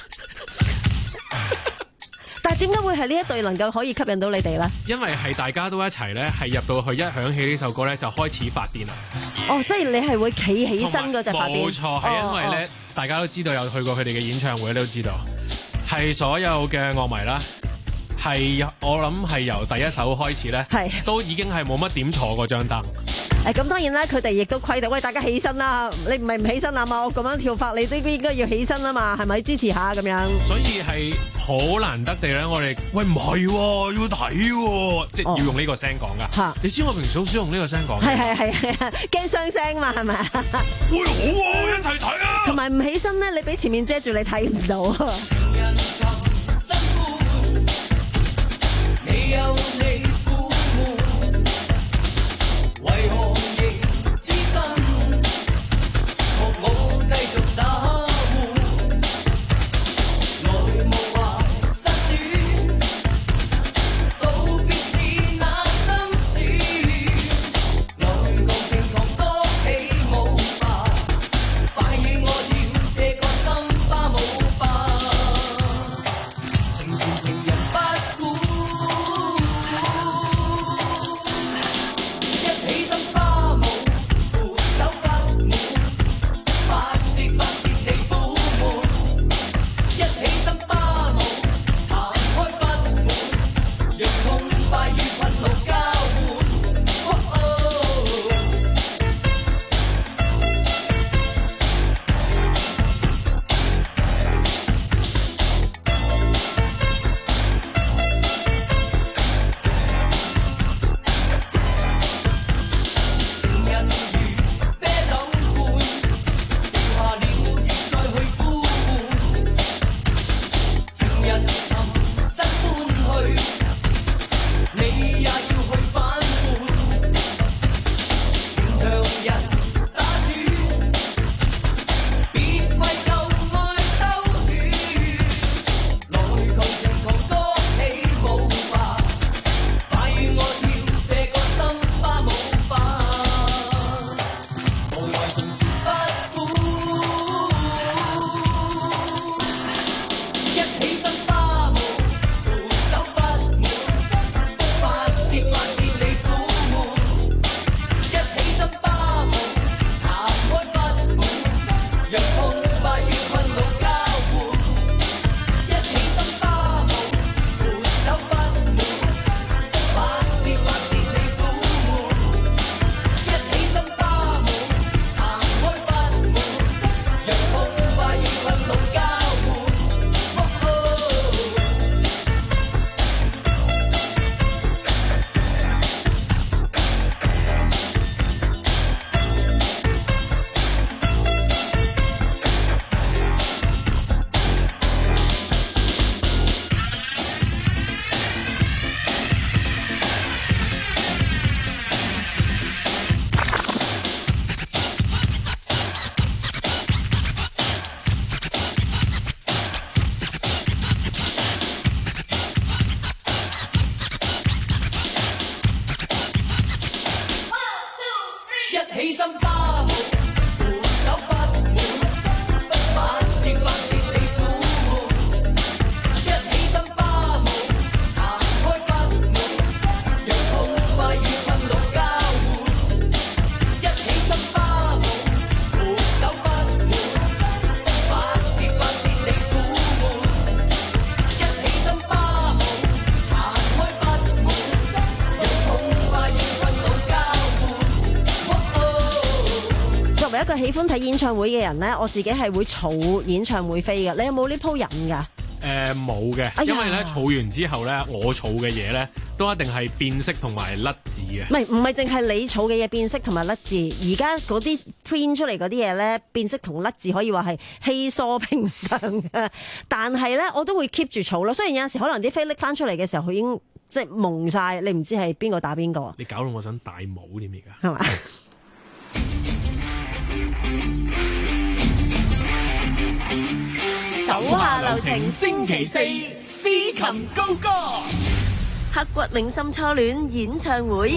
但係點解會係呢一隊能夠可以吸引到你哋咧？因為係大家都一齊咧，係入到去一響起呢首歌咧，就開始發癲啦。哦，即係你係會企起身嗰隻發癲？冇錯，係因為咧、哦，大家都知道有去過佢哋嘅演唱會，都知道。係所有嘅樂迷啦，係我諗係由第一首開始咧，都已經係冇乜點坐過張凳。誒，咁當然啦，佢哋亦都規定，喂，大家起身啦，你唔係唔起身啊嘛？我咁樣跳法，你都應該要起身啊嘛？係咪支持下咁樣？所以係好難得地咧，我哋喂唔係、啊，要睇、啊，即係、哦、要用呢個聲講噶。你知我平時好少用呢個聲講。係係係係，驚傷聲嘛，係咪啊？喂，好啊，一齊睇啊！同埋唔起身咧，你俾前面遮住，你睇唔到。你有你苦悶，為何仍痴心？學我繼續灑換，來無話失戀，道別是那心酸。來共情狂歌起舞吧，快與我跳這個心花舞吧，情前情人不顧。 個喜歡睇演唱會嘅人咧，我自己係會儲演唱會飛嘅。你有冇呢鋪癮㗎？ 誒冇嘅， 哎呀因為咧儲完之後咧，我儲嘅嘢咧都一定係變色同埋甩字嘅。 唔係唔係淨係你儲嘅嘢變色同埋甩字，而家嗰啲 print 出嚟嗰啲嘢咧變色同甩字可以話係稀疏平常嘅。但係咧我都會 keep 住儲咯。雖然有陣時可能啲飛拎翻出嚟嘅時候，佢已經即係蒙晒，你唔知係邊個打邊個啊？ 你搞到我想戴帽添而家。 係嘛？ 手下留情，星期四司琴高歌， 刻骨銘心初戀演唱會。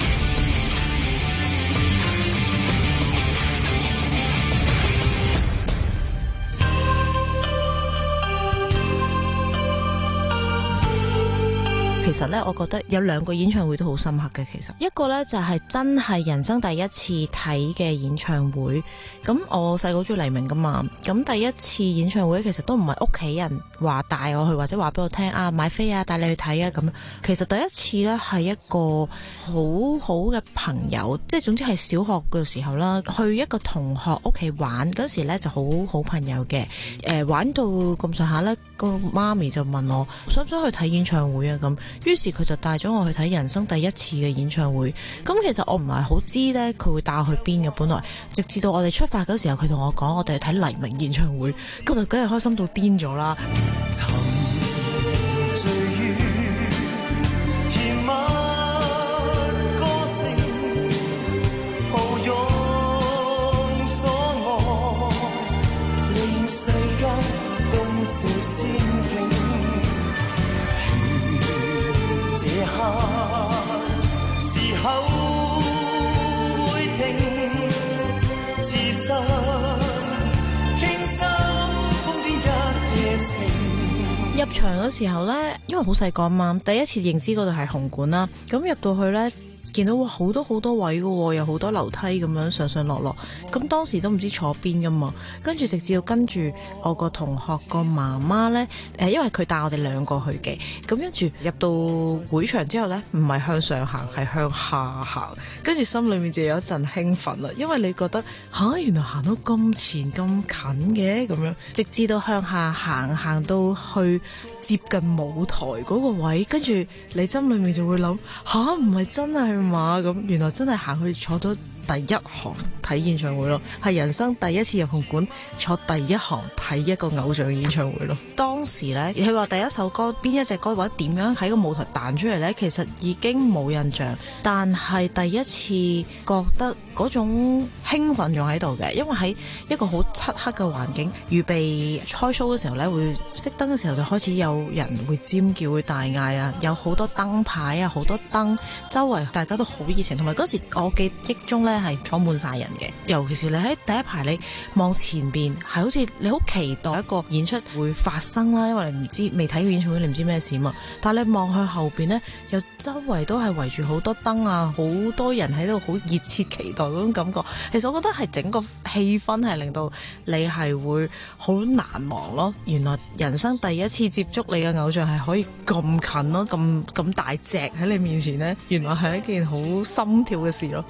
其實咧，我覺得有兩個演唱會都好深刻嘅。其實一個咧就係真係人生第一次睇嘅演唱會。咁我細個好中意黎明噶嘛，咁第一次演唱會其實都唔係屋企人話帶我去，或者話俾我聽啊買飛啊帶你去睇啊咁。其實第一次咧係一個好好嘅朋友，即係總之係小學嘅時候啦，去一個同學屋企玩嗰時咧就好好朋友嘅。誒、呃、玩到咁上下咧，個媽咪就問我想唔想去睇演唱會啊咁。於是佢就帶咗我去睇人生第一次嘅演唱會。咁其實我唔係好知呢，佢會帶我去邊嘅。本來直至到我哋出發嗰時候，佢同我講我哋去睇黎明演唱會，咁就梗係開心到癲咗啦。入場嘅時候呢，因為好細個啊嘛，第一次認知嗰度係紅館啦，咁入到去呢，見到好多好多位嘅，有好多樓梯咁樣上上落落，咁當時都唔知坐邊噶嘛，跟住直至要跟住我個同學個媽媽呢，誒，因為佢帶我哋兩個去嘅，咁跟住入到會場之後呢，唔係向上行，係向下行，跟住心裏面就有一陣興奮啦，因為你覺得吓、啊，原來行到咁前咁近嘅咁樣，直至到向下行，行到去接近舞台嗰個位，跟住你心裏面就會諗吓，唔係真係嘛？咁原來真係行去坐咗第一行睇演唱會咯，係人生第一次入紅館坐第一行睇一個偶像演唱會咯。當時呢，佢話第一首歌邊一隻歌或者點樣喺個舞台彈出嚟呢，其實已經冇印象，但係第一次覺得嗰種興奮仲喺度嘅，因為喺一個好漆黑嘅環境，預備開 show 嘅時候呢，會熄燈嘅時候就開始有人會尖叫會大嗌啊，有好多燈牌啊，好多燈，周圍大家都好熱情，同埋嗰時我記憶中呢係坐滿晒人嘅，尤其是你喺第一排你望前邊係好似你好期待一個演出會發生啦，因為你唔知未睇過演唱會你唔知咩事嘛，但係你望向後邊呢，又周圍都係圍住好多燈啊，好多人喺度好熱切期待嗰種感覺。其實我覺得係整個氣氛係令到你係會好難忘咯。原來人生第一次接觸你嘅偶像係可以咁近咯，咁咁大隻喺你面前呢，原來係一件好心跳嘅事咯。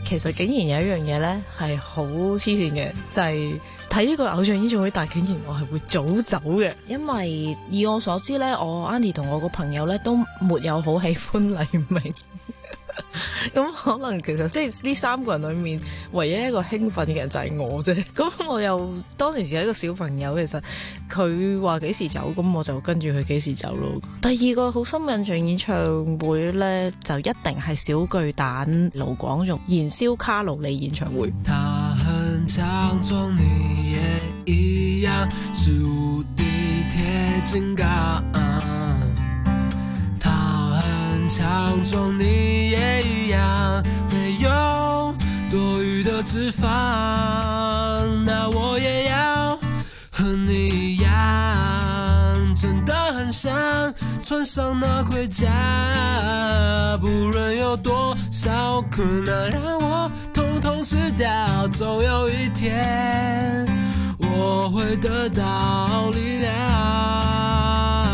其實竟然有一樣嘢咧係好黐線嘅，就係睇呢個偶像演唱會，但係竟然我係會早走嘅，因為以我所知咧，我 Auntie 同我個朋友咧都沒有好喜歡黎明。咁可能其實即係呢三個人裏面唯一一個興奮嘅人就係我啫。咁我又當時係一個小朋友，其實佢話幾時走，咁我就跟住佢幾時走咯。第二個好深印象演唱會呢，就一定係小巨蛋盧廣仲燃燒卡路里演唱會。 他很強壯，你也一樣，是無敵鐵金剛。強壯你也一樣，沒有多餘的脂肪，那我也要和你一樣，真的很想穿上那盔甲，不論有多少困難讓我統統吃掉，總有一天我會得到力量。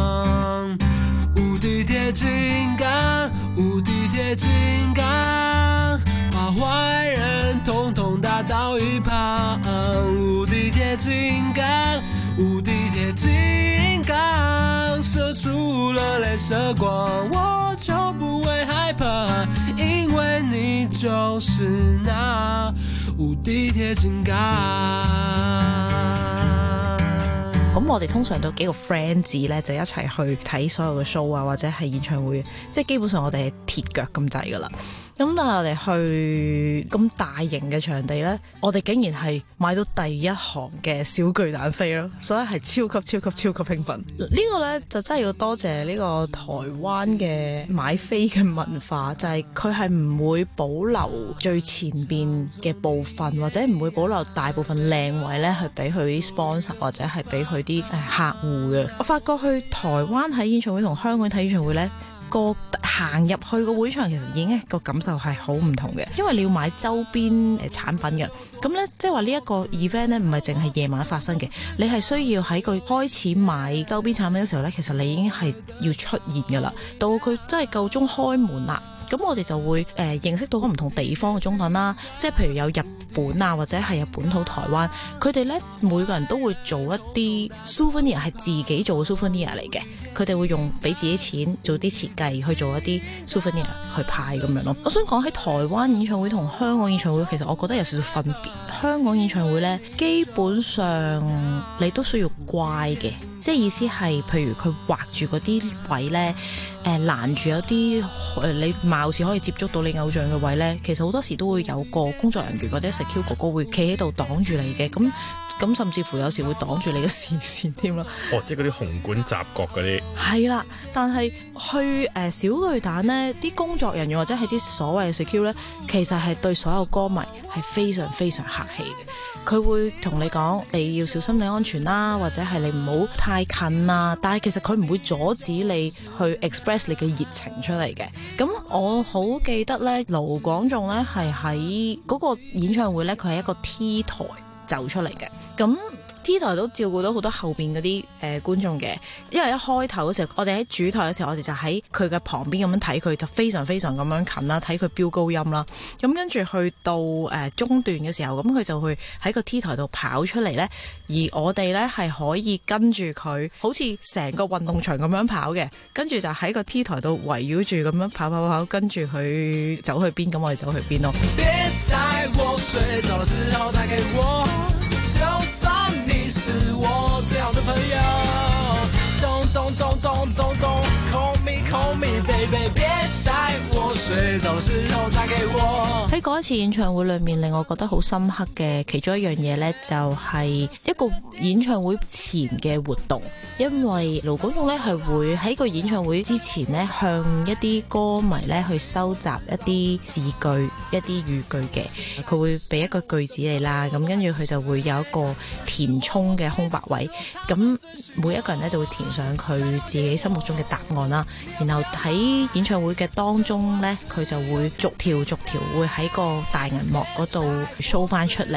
無敵鐵金剛，無敵鐵金剛，把壞人統統打到一旁。無敵鐵金剛，無敵鐵金剛，射出了鐳射光，我就不會害怕，因為你就是那無敵鐵金剛。 咁我哋通常都幾個 friends 咧，就一齊去睇所有嘅 show 啊，或者係演唱會，即係基本上我哋係鐵腳咁滯噶啦。咁但係我哋去咁大型嘅場地咧，我哋竟然係買到第一行嘅小巨蛋飛咯，所以係超級超級超級興奮。呢個咧就真係要多謝呢個台灣嘅買飛嘅文化，就係佢係唔會保留最前邊嘅部分，或者唔會保留大部分靚位咧，去俾佢啲 sponsor 或者係俾佢啲誒客戶嘅。我發覺去台灣睇演唱會同香港睇演唱會咧，個行入去個會場其實已經個感受係好唔同嘅，因為你要買周邊誒產品嘅，咁咧即係話呢一個 event 咧唔係淨係夜晚發生嘅，你係需要喺佢開始買周邊產品嘅時候咧，其實你已經係要出現噶啦，到佢真係夠鐘開門啦。咁我哋就會誒、呃、認識到唔同地方嘅中品啦，即係譬如有日本啊，或者係有本土台灣，佢哋咧每個人都會做一啲 souvenir 係自己做嘅 souvenir 嚟嘅，佢哋會用俾自己錢做啲設計去做一啲 souvenir 去派咁樣咯。我想講喺台灣演唱會同香港演唱會，其實我覺得有少少分別。香港演唱會咧，基本上你都需要乖嘅，即係意思係，譬如佢畫住嗰啲位咧，誒攔住有啲誒你貌似可以接觸到你偶像嘅位咧，其實好多時都會有個工作人員或者 security 哥哥會企喺度擋住你嘅，咁咁甚至乎有時會擋住你嘅視線添咯。 哦，即係嗰啲紅館雜角嗰啲。係啦，但係去誒、呃、小巨蛋咧，啲工作人員或者係啲所謂嘅 security 咧，其實係對所有歌迷係非常非常客氣嘅。佢會同你講你要小心你安全啦，或者係你唔好太近啊，但係其實佢唔會阻止你去 express 你嘅熱情出嚟嘅。咁我好記得咧，盧廣仲咧係喺嗰個演唱會咧，佢係一個 T 台走出嚟嘅。咁T 台都照顧到好多後邊嗰啲誒觀眾嘅，因為一開頭嗰時候，我哋喺主台嘅時候，我哋就喺佢嘅旁邊咁樣睇佢，就非常非常咁樣近啦，睇佢飆高音啦。咁跟住去到誒、呃、中段嘅時候，咁佢就會喺個 T 台度跑出嚟咧，而我哋咧係可以跟住佢，好似成個運動場咁樣跑嘅，跟住就喺個 T 台度圍繞住咁樣跑跑跑，跟住佢走去邊，咁我哋走去邊咯。別在我睡着的時候打給我，就算你是我最好的朋友，咚咚咚咚咚咚 ，call me call me baby， 別在我睡着的時候打給我。喺嗰一次演唱會裏面，令我覺得好深刻嘅其中一樣嘢呢，就係一個演唱會前嘅活動，因為盧廣仲呢係會喺個演唱會之前呢，向一啲歌迷呢去收集一啲字句、一啲語句嘅，佢會俾一個句子你啦，咁跟住佢就會有一個填充嘅空白位，咁每一個人呢就會填上佢自己心目中嘅答案啦，然後喺演唱會嘅當中呢，佢就會逐條逐條會喺個大銀幕嗰度 show 翻出嚟咯。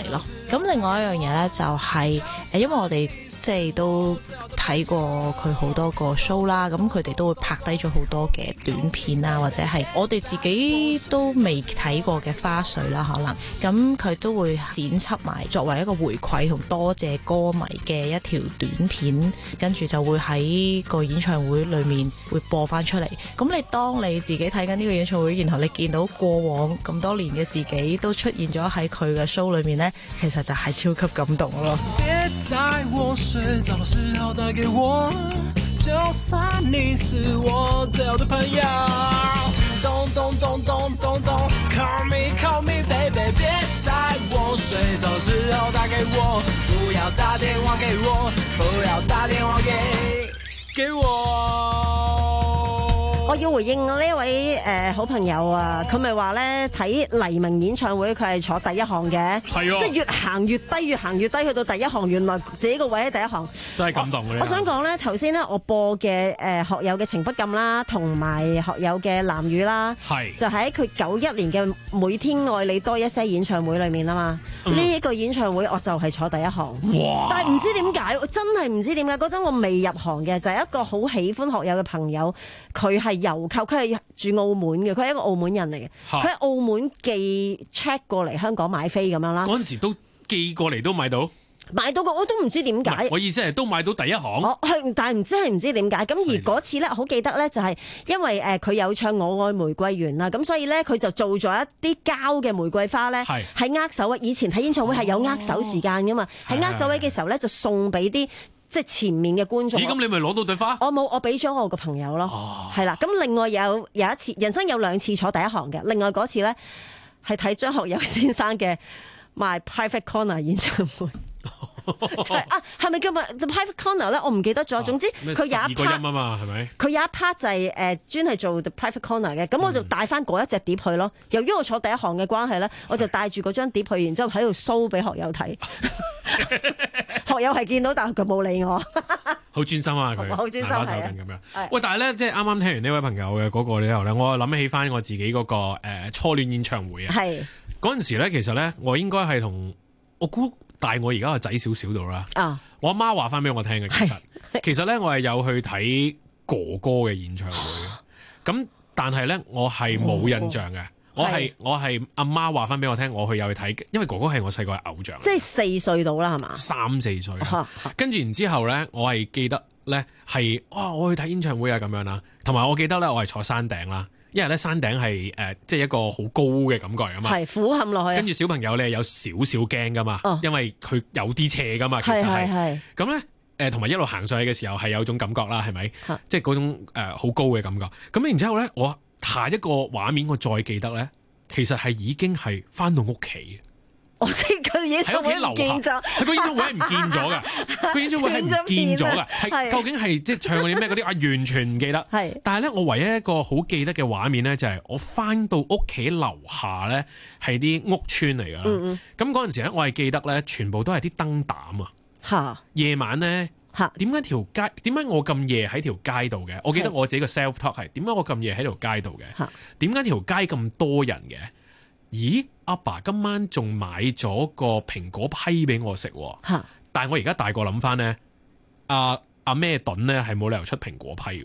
咁另外一樣嘢咧就係誒，因為我哋即係都睇過佢好多個 show 啦，咁佢哋都會拍低咗好多嘅短片啊，或者係我哋自己都未睇過嘅花絮啦，可能咁佢都會剪輯埋作為一個回饋同多謝歌迷嘅一條短片，跟住就會喺個演唱會裏面會播翻出嚟。咁你當你自己睇緊呢個演唱會，然後你見到過往咁多年嘅自己都出現咗喺佢嘅 show 裏面呢，其實就係超級感動咯。 別在我睡着的時候打給我，就算你是我最好的朋友。咚咚咚咚咚咚 ，Call me call me baby， 別在我睡着的時候打給我，不要打電話給我，不要打電話給給我。 我要回應呢位誒、呃、好朋友啊，佢咪話咧睇黎明演唱會佢係坐第一行嘅， 係啊， 即係越行越低，越行越低，去到第一行，原來自己個位喺第一行， 真係感動嘅。 我想講咧，頭先咧我播嘅誒、呃、學友嘅情不禁啦，同埋學友嘅藍雨啦，係就喺佢九一年嘅每天愛你多一些演唱會裏面啊嘛，呢、嗯、一個演唱會我就係坐第一行，哇！但係唔知點解，我真係唔知點解嗰陣我未入行嘅，就係、是、一個好喜歡學友嘅朋友，佢係郵購，佢係住澳門嘅，佢係一個澳門人嚟嘅，佢喺澳門寄 check 過嚟香港買飛咁樣啦。 嗰陣時都寄過嚟都買到， 買到個我都唔知點解。 我意思係都買到第一行。 我係，但係唔知係唔知點解。咁而嗰次咧，好記得咧，就係因為誒佢有唱《我愛玫瑰園》啦，咁所以咧佢就做咗一啲膠嘅玫瑰花咧，喺握手位。以前睇演唱會係有握手時間噶嘛，喺握手位嘅時候咧就送俾啲。即係前面嘅觀眾。咦？ 咁你咪攞到對花？ 我冇，我俾咗我個朋友咯。係啦、哦，咁另外有有一次，人生有兩次坐第一行嘅。另外嗰次咧係睇張學友先生嘅 My Private Corner 演唱會。就係、啊，係咪叫 My The Private Corner 咧？我唔記得咗、啊。總之佢有一 part 音啊嘛，係咪？ 佢有一 part 就係誒專係做 The Private Corner 嘅。咁我就帶翻嗰一隻碟去咯。由於我坐第一行嘅關係咧，我就帶住嗰張碟去，然之後喺度 show 俾學友睇。學友係見到，但係佢冇理我。 好專心啊！佢好專心係啊！ 咁樣。喂，但係咧，即係啱啱聽完呢位朋友嘅嗰個之後咧，我諗起翻我自己嗰、那個誒、呃、初戀演唱會啊。係嗰陣時咧，其實咧，我應該係同我估大我而家個仔少少度啦。啊！我阿媽話翻俾我聽嘅，其實其實咧，我係有去睇哥哥嘅演唱會嘅。咁但係咧，我係冇印象嘅。我係我係阿媽話翻俾我聽，我去有去睇，因為哥哥係我細個嘅偶像。即係四歲到啦，係嘛？三四歲。跟住然之後咧，我係記得咧係哇，我去睇演唱會啊咁樣啦。同埋我記得咧，我係坐山頂啦，因為咧山頂係誒即係一個好高嘅感覺啊嘛。係俯瞰落去。跟住小朋友咧有少少驚噶嘛，哦、因為佢有啲斜噶嘛，其實係。係咁咧誒，同埋一路行上去嘅時候係有種感覺啦，係咪？即係嗰種誒好、呃、高嘅感覺。咁然之後咧，我。下一個畫面我再記得咧，其實係已經係翻到屋企。我即係佢演唱會唔見咗，佢個演唱會係唔見咗噶，個演唱會係唔見咗噶，係究竟係即係唱嗰啲咩嗰啲啊？完全唔記得。係，但係咧，我唯一一個好記得嘅畫面咧，就係我翻到屋企樓下咧，係啲屋村嚟噶。嗯嗯。咁嗰陣時咧，我係記得咧，全部都係啲燈膽啊。嚇！夜晚咧。嚇！點解條街？點解我咁夜喺條街度嘅？我記得我自己個 self talk 係點解我咁夜喺條街度嘅？點解條街咁多人嘅？咦！阿爸，爸今晚仲買咗個蘋果批俾我食喎。但係我而家大個諗翻咧，阿阿咩頓咧係冇理由出蘋果批喎。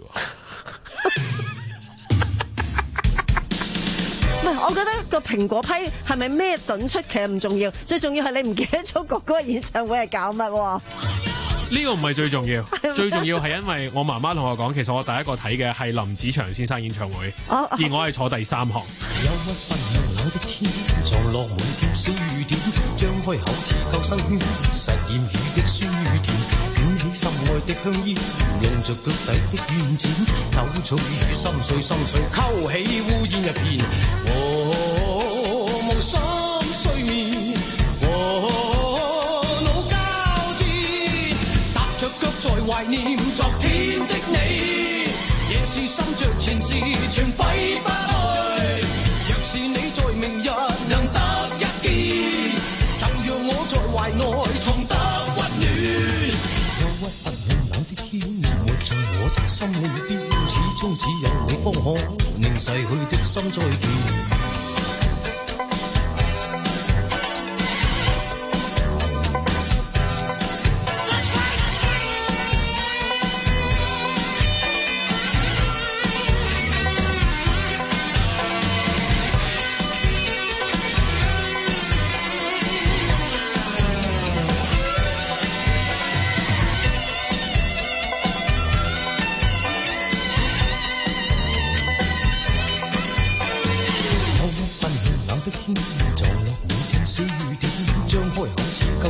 唔係，我覺得個蘋果批係咪咩頓出其實唔重要，最重要係你唔記得咗哥哥演唱會係搞乜喎？呢個唔係最重要，最重要係因為我媽媽同我講，其實我第一個睇嘅係林子祥先生演唱會，哦、而我係坐第三行。有一份涼冷的天，藏落滿條小雨點，張開口似救生圈，實驗雨的酸與甜，捲起心愛的香煙，用着腳底的軟墊，走出雨心碎心碎，勾起烏煙一片，我無心睡眠。在懷念昨天的你，夜是心着前事全揮不去。若是你在明日能得一見，就讓我在懷內藏得溫暖。憂鬱不向冷的天，沒在我的心裏邊，始終只有你方可令逝去的心再見。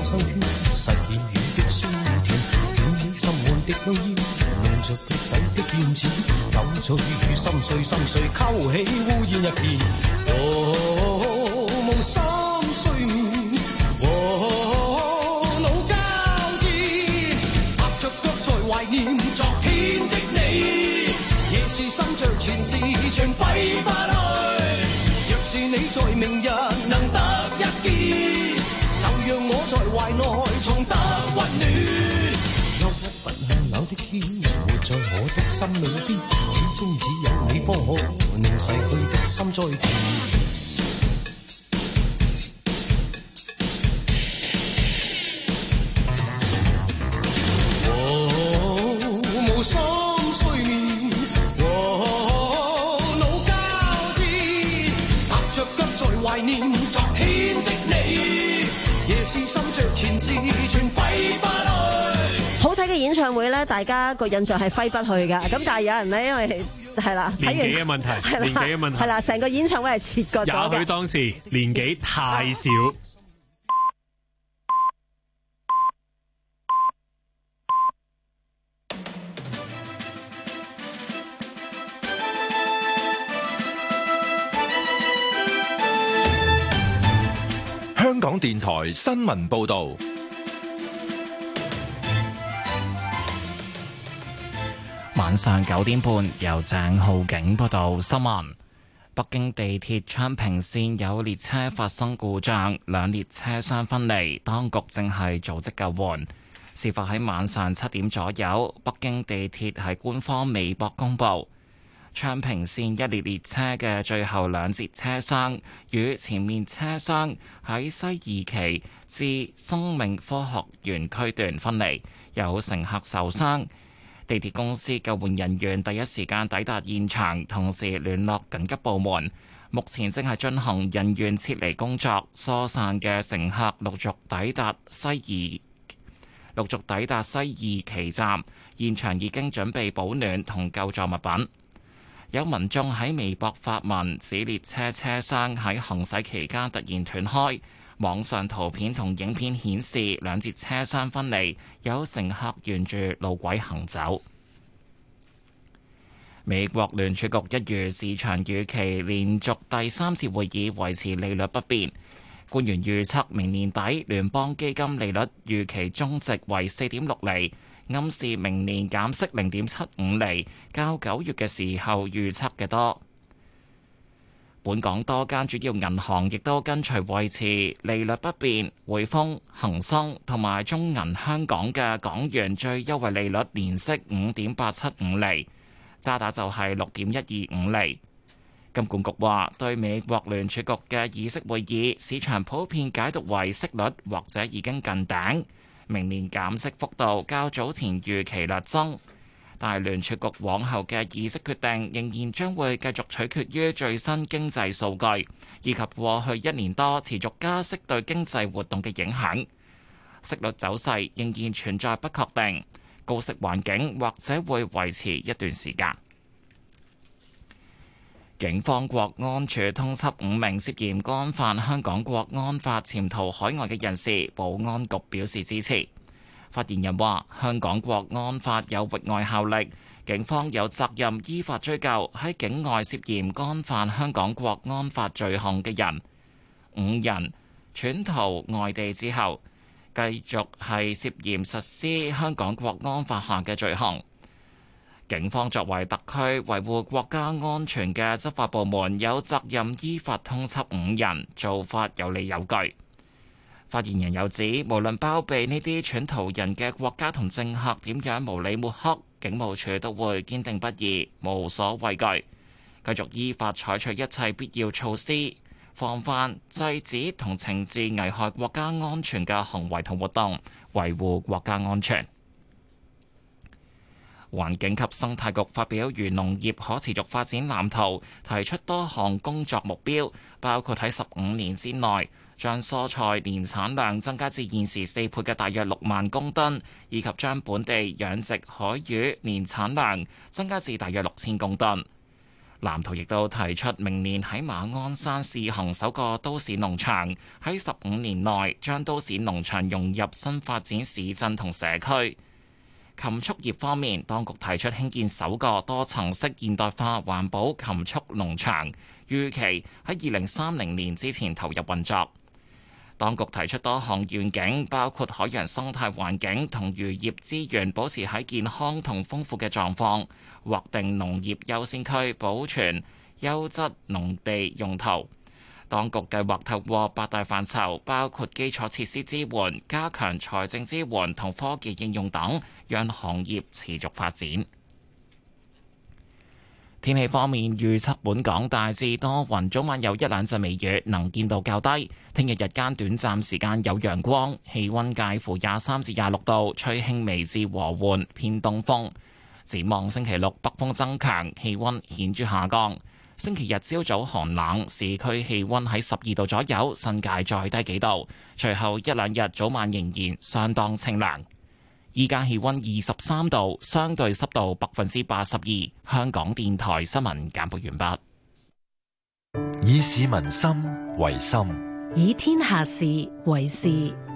生圈，實現遠的酸甜，捲起心滿的香煙，弄着腳底的辮子，酒醉與心碎，心碎勾起烏煙一片。哦，無心睡眠，哦，腦交戰，踏着腳在懷念昨天的你，夜是心着前事全揮不去。若是你在明日能得一見，就讓我在懷內重得溫暖。憂鬱不向冷的天，活在我的心裏邊，始終只有你方可令逝去的心再甜。 好睇嘅演唱會咧，大家個印象係揮不去噶。咁但係有人咧，因為係啦， 年紀嘅問題，年紀嘅問題係啦，成個演唱會係切割咗嘅。 也許當時年紀太少。 香港電台新聞報道。 晚上九點半，由鄭浩景報道新聞。北京地鐵昌平線有列車發生故障，兩列車廂分離，當局正係組織救援。事發喺晚上七點左右，北京地鐵喺官方微博公佈，昌平線一列列車嘅最後兩節車廂與前面車廂喺西二旗至生命科學園區段分離，有乘客受傷。地鐵公司救援人員第一時間抵達現場，同時聯絡緊急部門。目前正係進行人員撤離工作，疏散嘅乘客陸續抵達西二，陸續抵達西二旗站，現場已經準備保暖同救助物品。有民眾喺微博發文指列車車廂喺行駛期間突然斷開，網上圖片同影片顯示兩節車廂分離，有乘客沿住路軌行走。美國聯儲局一如市場預期，連續第三次會議維持利率不變。官員預測明年底聯邦基金利率預期中值為四點六厘，暗示明年減息零點七五厘，較九月嘅時候預測嘅多。本港多間主要銀行亦都跟隨維持利率不變，匯豐、恒生同埋中銀香港嘅港元最優惠利率年息五點八七五厘，渣打就係六點一二五厘。金管局話，對美國聯儲局嘅議息會議，市場普遍解讀為息率或者已經近頂，明年減息幅度較早前預期略增。但係聯儲局往後嘅議息決定仍然將會繼續取決於最新經濟數據，以及過去一年多持續加息對經濟活動嘅影響。息率走勢仍然存在不確定，高息環境或者會維持一段時間。警方國安處通緝五名涉嫌干犯香港國安法潛逃海外嘅人士，保安局表示支持。發言人話：香港國安法有域外效力，警方有責任依法追究喺境外涉嫌干犯香港國安法罪行嘅人。五人竄逃外地之後，繼續係涉嫌實施香港國安法下嘅罪行。警方作為特區維護國家安全嘅執法部門，有責任依法通緝五人，做法有理有據。發言人又指，無論包庇呢啲竄逃人嘅國家同政客點樣無理抹黑，警務處都會堅定不移，無所畏懼，繼續依法採取一切必要措施，防範、制止同懲治危害國家安全嘅行為同活動，維護國家安全。環境及生態局發表漁農業可持續發展藍圖，提出多項工作目標，包括喺十五年之內將蔬菜年產量增加至現時四倍嘅大約六萬公噸，以及將本地養殖海魚年產量增加至大約六千公噸。 藍圖亦都提出明年喺馬鞍山試行首個都市農場，喺十五年內將都市農場融入新發展市鎮同社區。禽畜業方面，當局提出興建首個多層式現代化環保禽畜農場，預期喺二零三零年之前投入運作。當局提出多項願景，包括海洋生態環境同漁業資源保持喺健康同豐富嘅狀況，劃定農業優先區，保存優質農地用途。當局計劃透過八大範疇，包括基礎設施支援、加強財政支援同科技應用等，讓行業持續發展。天氣方面，預測本港大致多雲，早晚有一兩陣微雨，能見度較低。聽日日間短暫時間有陽光，氣溫介乎廿三至廿六度，吹輕微至和緩偏東風。展望星期六北風增強，氣溫顯著下降。星期日朝早寒冷，市區氣溫喺十二度左右，新界再低幾度。隨後一兩日早晚仍然相當清涼。依家氣溫二十三度，相對濕度百分之八十二。香港電台新聞簡報完畢。以市民心為心， 以天下事為事。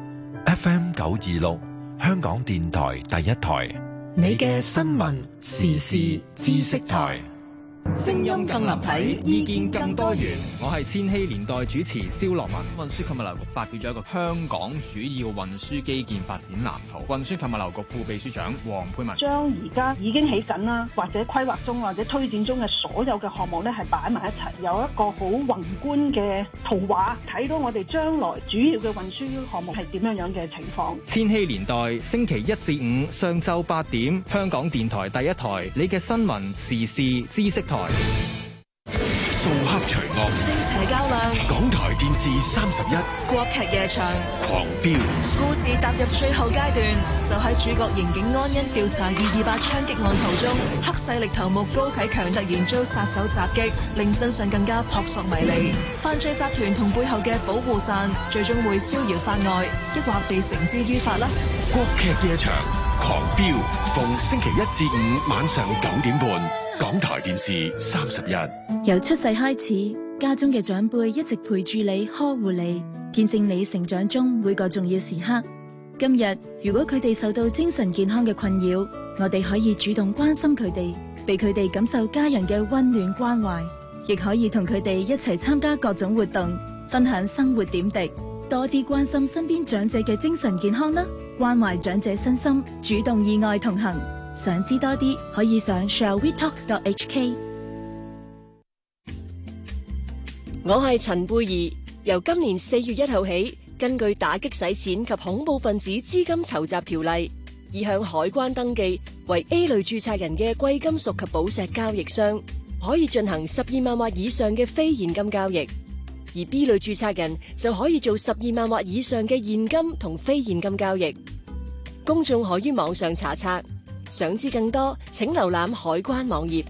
F M 九二六，香港電台第一台， 你嘅新聞時事知識台。 聲音更立體，意見更多元。我係千禧年代主持蕭樂文。運輸及物流局發表咗一個香港主要運輸基建發展藍圖。運輸及物流局副秘書長黃佩文將而家已經起緊啦，或者規劃中或者推展中嘅所有嘅項目咧，係擺埋一齊，有一個好宏觀嘅圖畫，睇到我哋將來主要嘅運輸項目係點樣樣嘅情況。 千禧年代星期一至五上晝八點，香港電台第一台，你嘅新聞時事知識台。 掃黑除惡， 正邪較量。 港台電視三十一， 國劇夜場， 狂飆。 故事踏入最後階段，就喺主角刑警安欣調查二二八槍擊案途中，黑勢力頭目高啟強突然遭殺手襲擊，令真相更加撲朔迷離。犯罪集團同背後嘅保護傘，最終會逍遙法外，抑或被繩之於法呢？ 國劇夜場，狂飆，逢星期一至五晚上九點半。港台電視三十一， 由出世開始，家中嘅長輩一直陪住你，呵護你，見證你成長中每個重要時刻。今日如果佢哋受到精神健康嘅困擾，我哋可以主動關心佢哋，俾佢哋感受家人嘅溫暖關懷，亦可以同佢哋一齊參加各種活動，分享生活點滴，多啲關心身邊長者嘅精神健康啦，關懷長者身心，主動意外同行。想知多啲，可以上 shall we talk dot h k。 我係陳貝兒，由今年四月一號起，根據打擊洗錢及恐怖分子資金籌集條例，已向海關登記為 A 類註冊人嘅貴金屬及寶石交易商，可以進行十二萬或以上嘅非現金交易；而 B 類註冊人就可以做十二萬或以上嘅現金同非現金交易。公眾可於網上查冊。想知更多，請瀏覽海關網頁。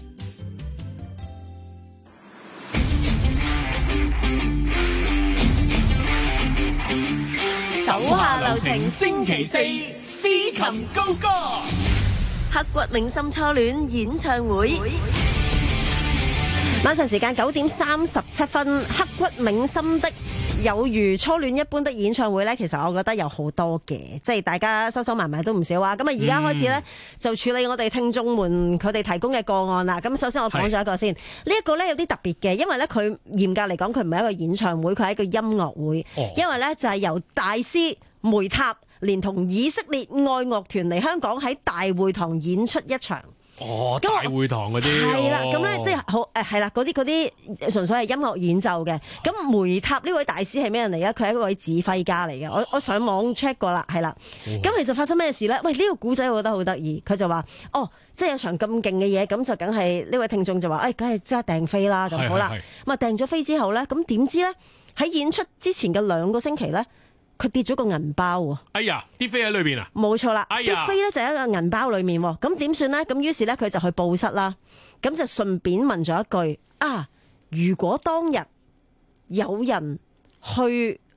手下留情，星期四司琴高歌， 刻骨銘心初戀演唱會。晚上時間九點三十七分，刻骨銘心的有如初戀一般的演唱會呢，其實我覺得有好多嘅，即係大家收收埋埋都唔少啊。咁啊，而家開始呢，就處理我哋聽眾們佢哋提供嘅個案啦。咁首先我講咗一個先，呢一、這個呢有啲特別嘅，因為呢，佢嚴格嚟講佢唔係一個演唱會，佢係一個音樂會。哦、因為呢，就係、是、由大師梅塔連同以色列愛樂團嚟香港喺大會堂演出一場。 哦，大會堂嗰啲係啦，咁咧即係好誒，係啦，嗰啲嗰啲純粹係音樂演奏嘅。咁梅塔呢位大師係咩人嚟嘅？佢係一位指揮家嚟嘅。我我上網 check 過啦，係啦。咁、哦、其實發生咩事咧？喂，呢、這個古仔我覺得好得意。佢就話：哦，即係有場咁勁嘅嘢，咁就梗係呢位聽眾就話：誒、哎，梗係即刻訂飛啦。咁好啦，咁啊訂咗飛之後咧，咁點知咧喺演出之前嘅兩個星期咧？佢跌咗個銀包喎！ 哎呀，啲飛喺裏邊啊！ 冇錯啦，啲飛咧就喺個銀包裏面喎。咁點算咧？咁於是咧佢就去報失啦。咁就順便問咗一句：啊，如果當日有人去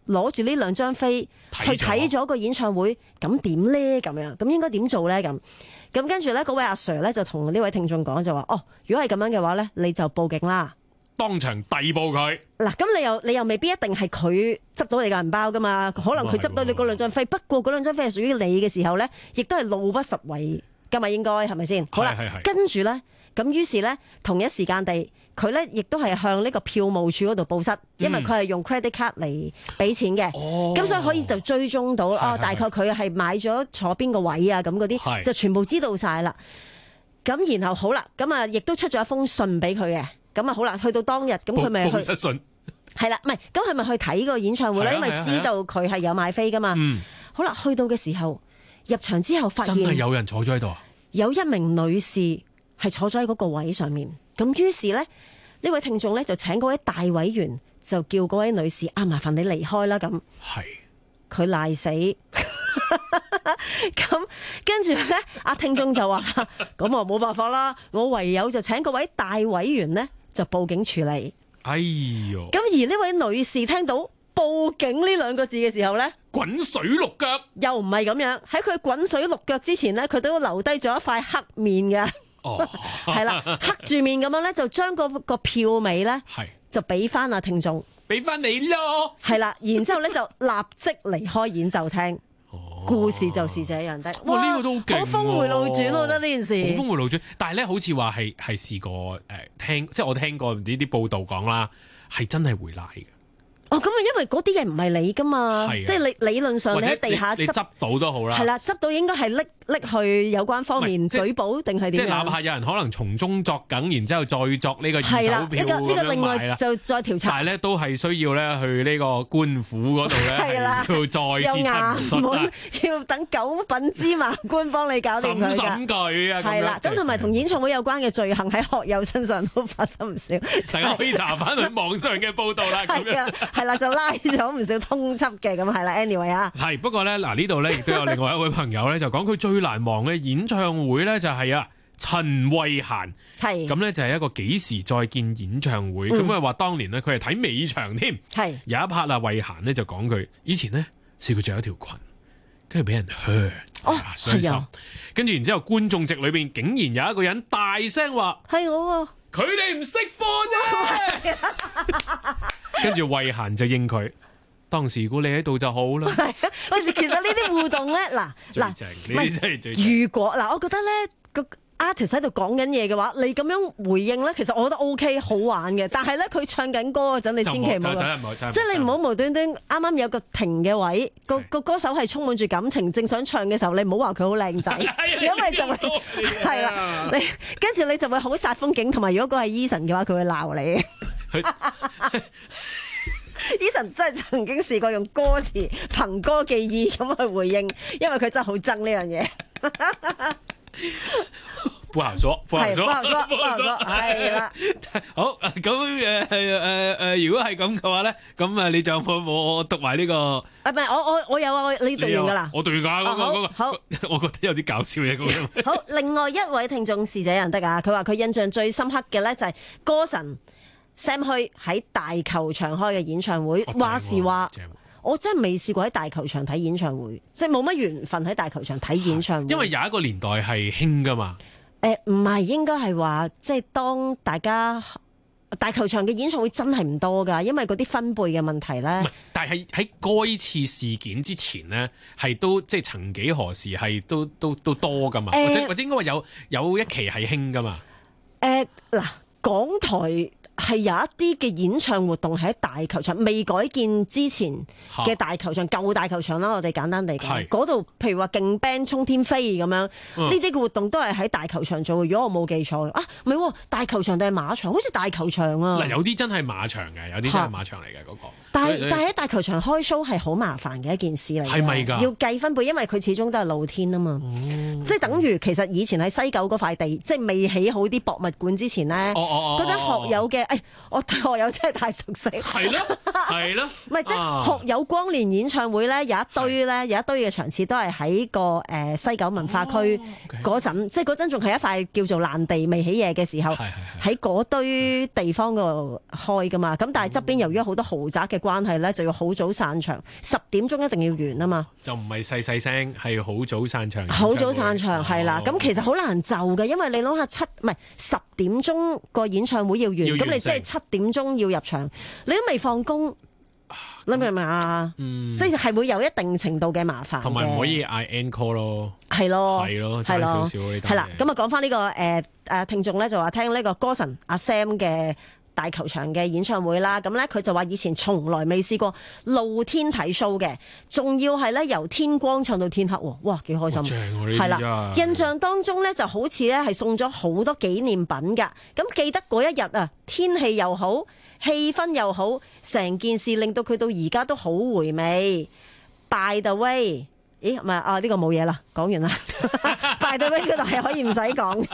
攞住呢兩張飛去睇咗個演唱會，咁點咧？咁樣咁應該點做咧？咁咁跟住咧，嗰位阿 Sir 咧就同呢位聽眾講就話：哦，如果係咁樣嘅話咧，你就報警啦， 當場逮捕佢。 嗱，咁你又你又未必一定係佢執到你嘅銀包噶嘛，可能佢執到你嗰兩張飛，不過嗰兩張飛係屬於你嘅時候咧，亦都係路不拾遺噶嘛，應該係咪先？好啦，跟住咧，咁於是咧，同一時間地。佢咧亦都係向呢個票務處嗰度報失，因為佢係用 credit card 嚟俾錢嘅，咁、哦、所以可以就追蹤到哦，大概佢係買咗坐邊個位啊，咁嗰啲就全部知道晒啦。咁然後好啦，咁啊亦都出咗一封信俾佢嘅，咁啊好啦，去到當日咁佢咪去報失信，係啦，唔係咁係咪去睇個演唱會咧？因為知道佢係有買飛噶嘛。嗯、好啦，去到嘅時候入場之後發現真係有人坐咗喺度啊！ 有一名女士係坐咗喺嗰個位上面。咁於是咧，呢位聽眾咧就請嗰位大委員就叫嗰位女士啊，麻煩你離開啦咁。係佢賴死，咁跟住咧，阿聽眾就話：咁我冇辦法啦，我唯有就請嗰位大委員咧就報警處理。 哎喲！ 咁而呢位女士聽到報警呢兩個字嘅時候咧， 滾水淥腳， 又唔係咁樣。喺佢滾水淥腳之前咧，佢都留低咗一塊黑面嘅。哦，係啦，黑住面咁樣咧，就將嗰個票尾咧，就俾翻阿聽眾， 俾翻你咯。 係啦，然之後咧就立即離開演奏廳。哦，故事就是這樣的。 哇，呢、這個都好勁， 好峰回路轉，我覺得呢件事。 好峰回路轉，但係咧，好似話係係試過誒、呃、聽，即係我聽過唔知啲報道講啦，係真係會賴嘅。 哦，咁啊，因為嗰啲嘢唔係你噶嘛，即係你理論上你喺地下你執到都好啦。係啦，執到應該係拎拎去有關方面舉報定係點樣？ 即係哪怕有人可能從中作梗，然之後再作呢個二手票咁樣買啦。呢個呢個另外就再調查。但係咧都係需要咧去呢個官府嗰度咧，要再次陳述啊， 要等九品芝麻官幫你搞掂佢㗎。審審佢啊，係啦。咁同埋同演唱會有關嘅罪行喺學友身上都發生唔少。 大家可以查翻去網上嘅報道啦。咁樣係啦，就拉咗唔少通緝嘅，咁係啦。anyway 啊， 係不過咧嗱，呢度咧亦都有另外一位朋友咧就講佢最難忘嘅演唱會咧就係啊陳慧嫻，係咁咧就係一個幾時再見演唱會，咁啊話當年咧佢係睇尾場添，係有一 part 啊慧嫻咧就講佢以前咧試過着一條裙，跟住俾人靴，哦傷心，跟住然之後觀眾席裏邊竟然有一個人大聲話係我， 佢哋唔識貨啫，跟住慧嫻就應佢。當時如果你喺度就好啦。 喂，其實呢啲互動咧，嗱嗱， 唔係如果嗱，我覺得咧個 artist 喺度講緊嘢嘅話，你咁樣回應咧，其實我覺得 OK 好玩嘅。但係咧，佢唱緊歌嗰陣，你千祈唔好，即係你唔好無端端啱啱有個停嘅位，個個歌手係充滿住感情，正想唱嘅時候，你唔好話佢好靚仔，因為就會係啦，你跟住你就會好煞風景，同埋如果個係 Eason 嘅話，佢會鬧你。Eason 真係曾經試過用歌詞憑歌寄意咁去回應，因為佢真係好憎呢樣嘢。 不好說，不好說， 不好說，不好說，係啦。 好，咁誒誒誒誒，如果係咁嘅話咧，咁啊，你仲有冇冇讀埋呢個？啊，唔係，我我我有啊，我你讀完噶啦。我讀完噶嗰個嗰個。好，我覺得有啲搞笑嘅嗰個。 好，另外一位聽眾是這樣的啊，佢話佢印象最深刻嘅咧就係歌神Sam Hui喺大球場開嘅演唱會，哦、話時話，我真係未試過喺大球場睇演唱會，即係冇乜緣分喺大球場睇演唱會。 因為有一個年代係興噶嘛。 誒、呃，唔係，應該係話，即係當大家大球場嘅演唱會真係唔多噶，因為嗰啲分貝嘅問題咧。唔係，但係喺該次事件之前咧，係都即係曾幾何時係都都都多噶嘛，呃、或者或者應該話有有一期係興噶嘛。誒、呃，嗱，港台。係有一啲嘅演唱活動喺大球場未改建之前嘅大球場，舊大球場啦，我哋簡單地講，嗰度譬如話勁 band 衝天飛咁樣，呢啲嘅活動都係喺大球場做嘅。如果我冇記錯啊，唔係大球場定係馬場？好似大球場啊。嗱，有啲真係馬場嘅，有啲真係馬場嚟嘅嗰個。但係但係喺大球場開 show 係好麻煩嘅一件事嚟，係咪㗎？要計分貝，因為佢始終都係露天啊嘛，哦、即係等於其實以前喺西九嗰塊地，即係未起好啲博物館之前咧，嗰陣學友嘅。 誒，我對學友真係太熟悉。 係咯，係咯， 唔係即係學友光年演唱會咧，有一堆咧，有一堆嘅場次都係喺個誒西九文化區嗰陣，即係嗰陣仲係一塊叫做爛地未起嘢嘅時候，喺嗰堆地方嗰度開噶嘛。咁但係側邊由於好多豪宅嘅關係咧，就要好早散場，十點鐘一定要完啊嘛。 就唔係細細聲，係好早散場。 好早散場係啦，咁其實好難就嘅，因為你諗下七唔係十點鐘個演唱會要完，咁你即係七點鐘要入場，你都未放工，你明唔明啊？嗯，即係會有一定程度嘅麻煩， 同埋唔可以嗌 encore 咯， 係咯， 係咯，差少少呢單嘢。 係啦，咁啊講翻呢個誒誒聽眾咧就話聽呢個歌神阿 Sam 嘅大球場嘅演唱會啦，咁咧佢就話以前從來未試過露天睇 show 嘅，仲要係咧由天光唱到天黑喎，哇幾開心！係啦，印象當中咧就好似咧係送咗好多紀念品㗎，咁記得嗰一日啊，天氣又好，氣氛又好，成件事令到佢到而家都好回味。By the way， 咦唔係啊呢、呢個冇嘢啦，講完啦。By the way 嗰度係可以唔使講。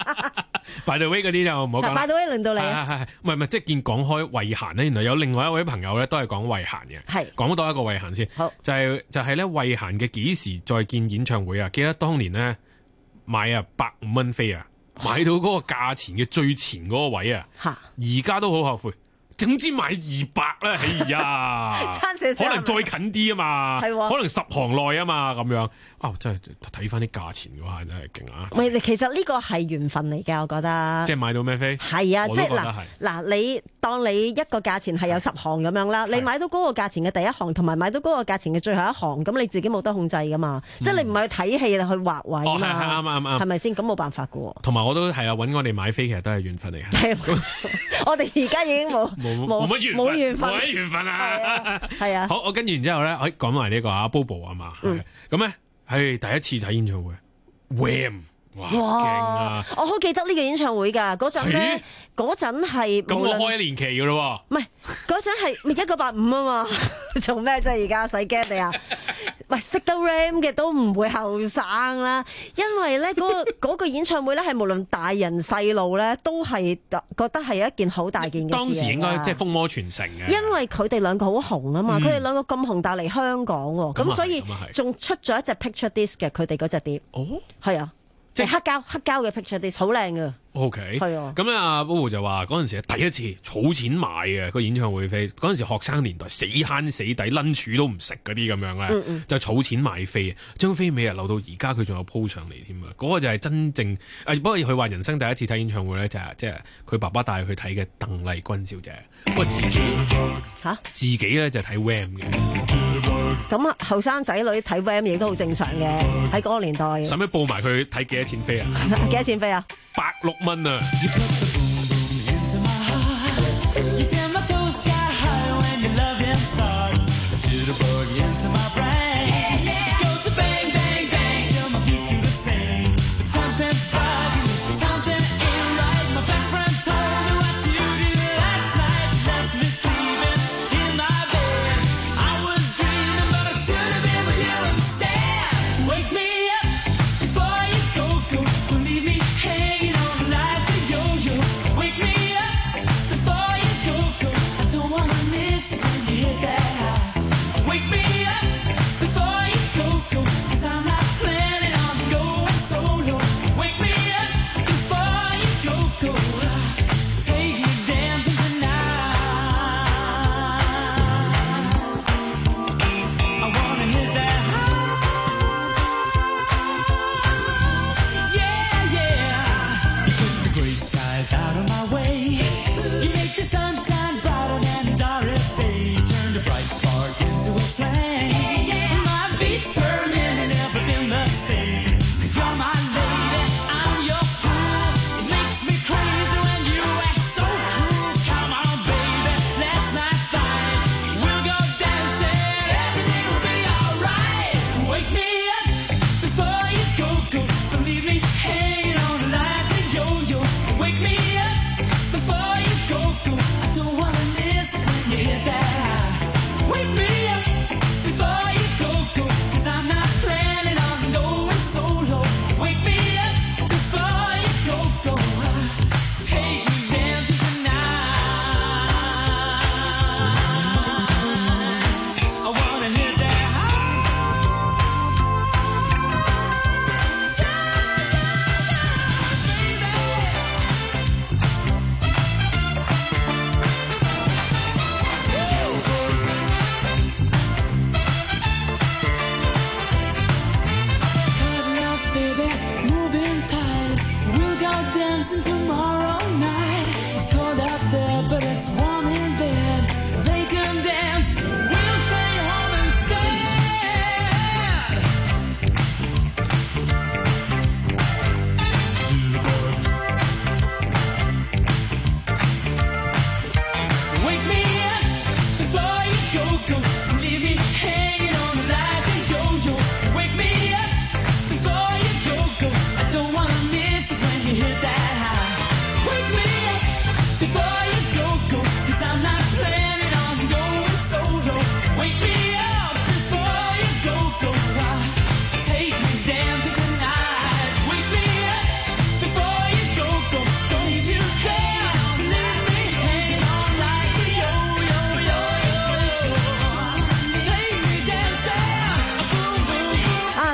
By the way 嗰啲就唔好講。 By the way 輪到你。 係係係，唔係唔係，即係見講開慧嫻咧，原來有另外一位朋友咧都係講慧嫻嘅。係講多一個慧嫻先。好，就係、是、就係咧慧嫻嘅幾時再見演唱會啊？記得當年咧買啊百五蚊飛啊，買到嗰個價錢嘅最前嗰個位啊，而家都好後悔。總之買二百啦，哎呀，可能再近啲啊嘛，可能十行內啊嘛，咁樣啊，真係睇翻啲價錢嘅話，真係勁啊！ 唔係，其實呢個係緣分嚟嘅，我覺得。 即係買到咩飛？ 係啊，即係嗱嗱，你當你一個價錢係有十行咁樣啦，你買到嗰個價錢嘅第一行，同埋買到嗰個價錢嘅最後一行，咁你自己冇得控制噶嘛，嗯、即係你唔係去睇戲，去畫位啊嘛，啱啱啱，係咪先？咁冇辦法嘅喎。同埋我都係啊，揾我哋買飛其實都係緣分嚟嘅。我哋而家已經冇。 冇乜緣分， 冇緣分， 冇乜緣分啊！ 係啊， 好，我跟住然之後咧，誒講埋呢個阿 Bobo 啊嘛，咁咧係第一次睇演唱會 ，Wham！ 哇，勁啊！ 我好記得呢個演唱會㗎，嗰陣咧，嗰陣係咁我開一年期㗎咯喎， 唔係嗰陣係咪一個八五啊嘛？做咩啫？而家使驚你啊？喂，識得 Ram 嘅都唔會後生啦，因為咧嗰個嗰個演唱會咧係無論大人細路咧都係覺得係一件好大件嘅事。 當時應該即係風魔全城嘅， 因為佢哋兩個好紅啊嘛，佢哋兩個咁紅，但嚟香港喎，咁所以仲出咗一隻 picture disc 嘅，佢哋嗰隻碟。哦，係啊。即係黑膠黑膠嘅 picture disc 好靚㗎。 O K， 係啊。 咁咧阿 Bobo 就話嗰陣時係第一次儲錢買嘅個演唱會飛，嗰陣時學生年代死慳死抵 lunch 都唔食嗰啲咁樣咧，嗯嗯就儲錢買飛，張飛尾啊留到而家佢仲有鋪上嚟添啊！嗰、嗰個就係真正誒，不過佢話人生第一次睇演唱會咧，就係即係佢爸爸帶佢去睇嘅鄧麗君小姐，不過自己嚇、啊、自己咧就睇 Wham 嘅。 咁啊，後生仔女睇 Wham 亦都好正常嘅，喺嗰個年代。 使唔使報埋佢睇幾多錢飛啊？ 幾多錢飛啊？ 百六蚊啊！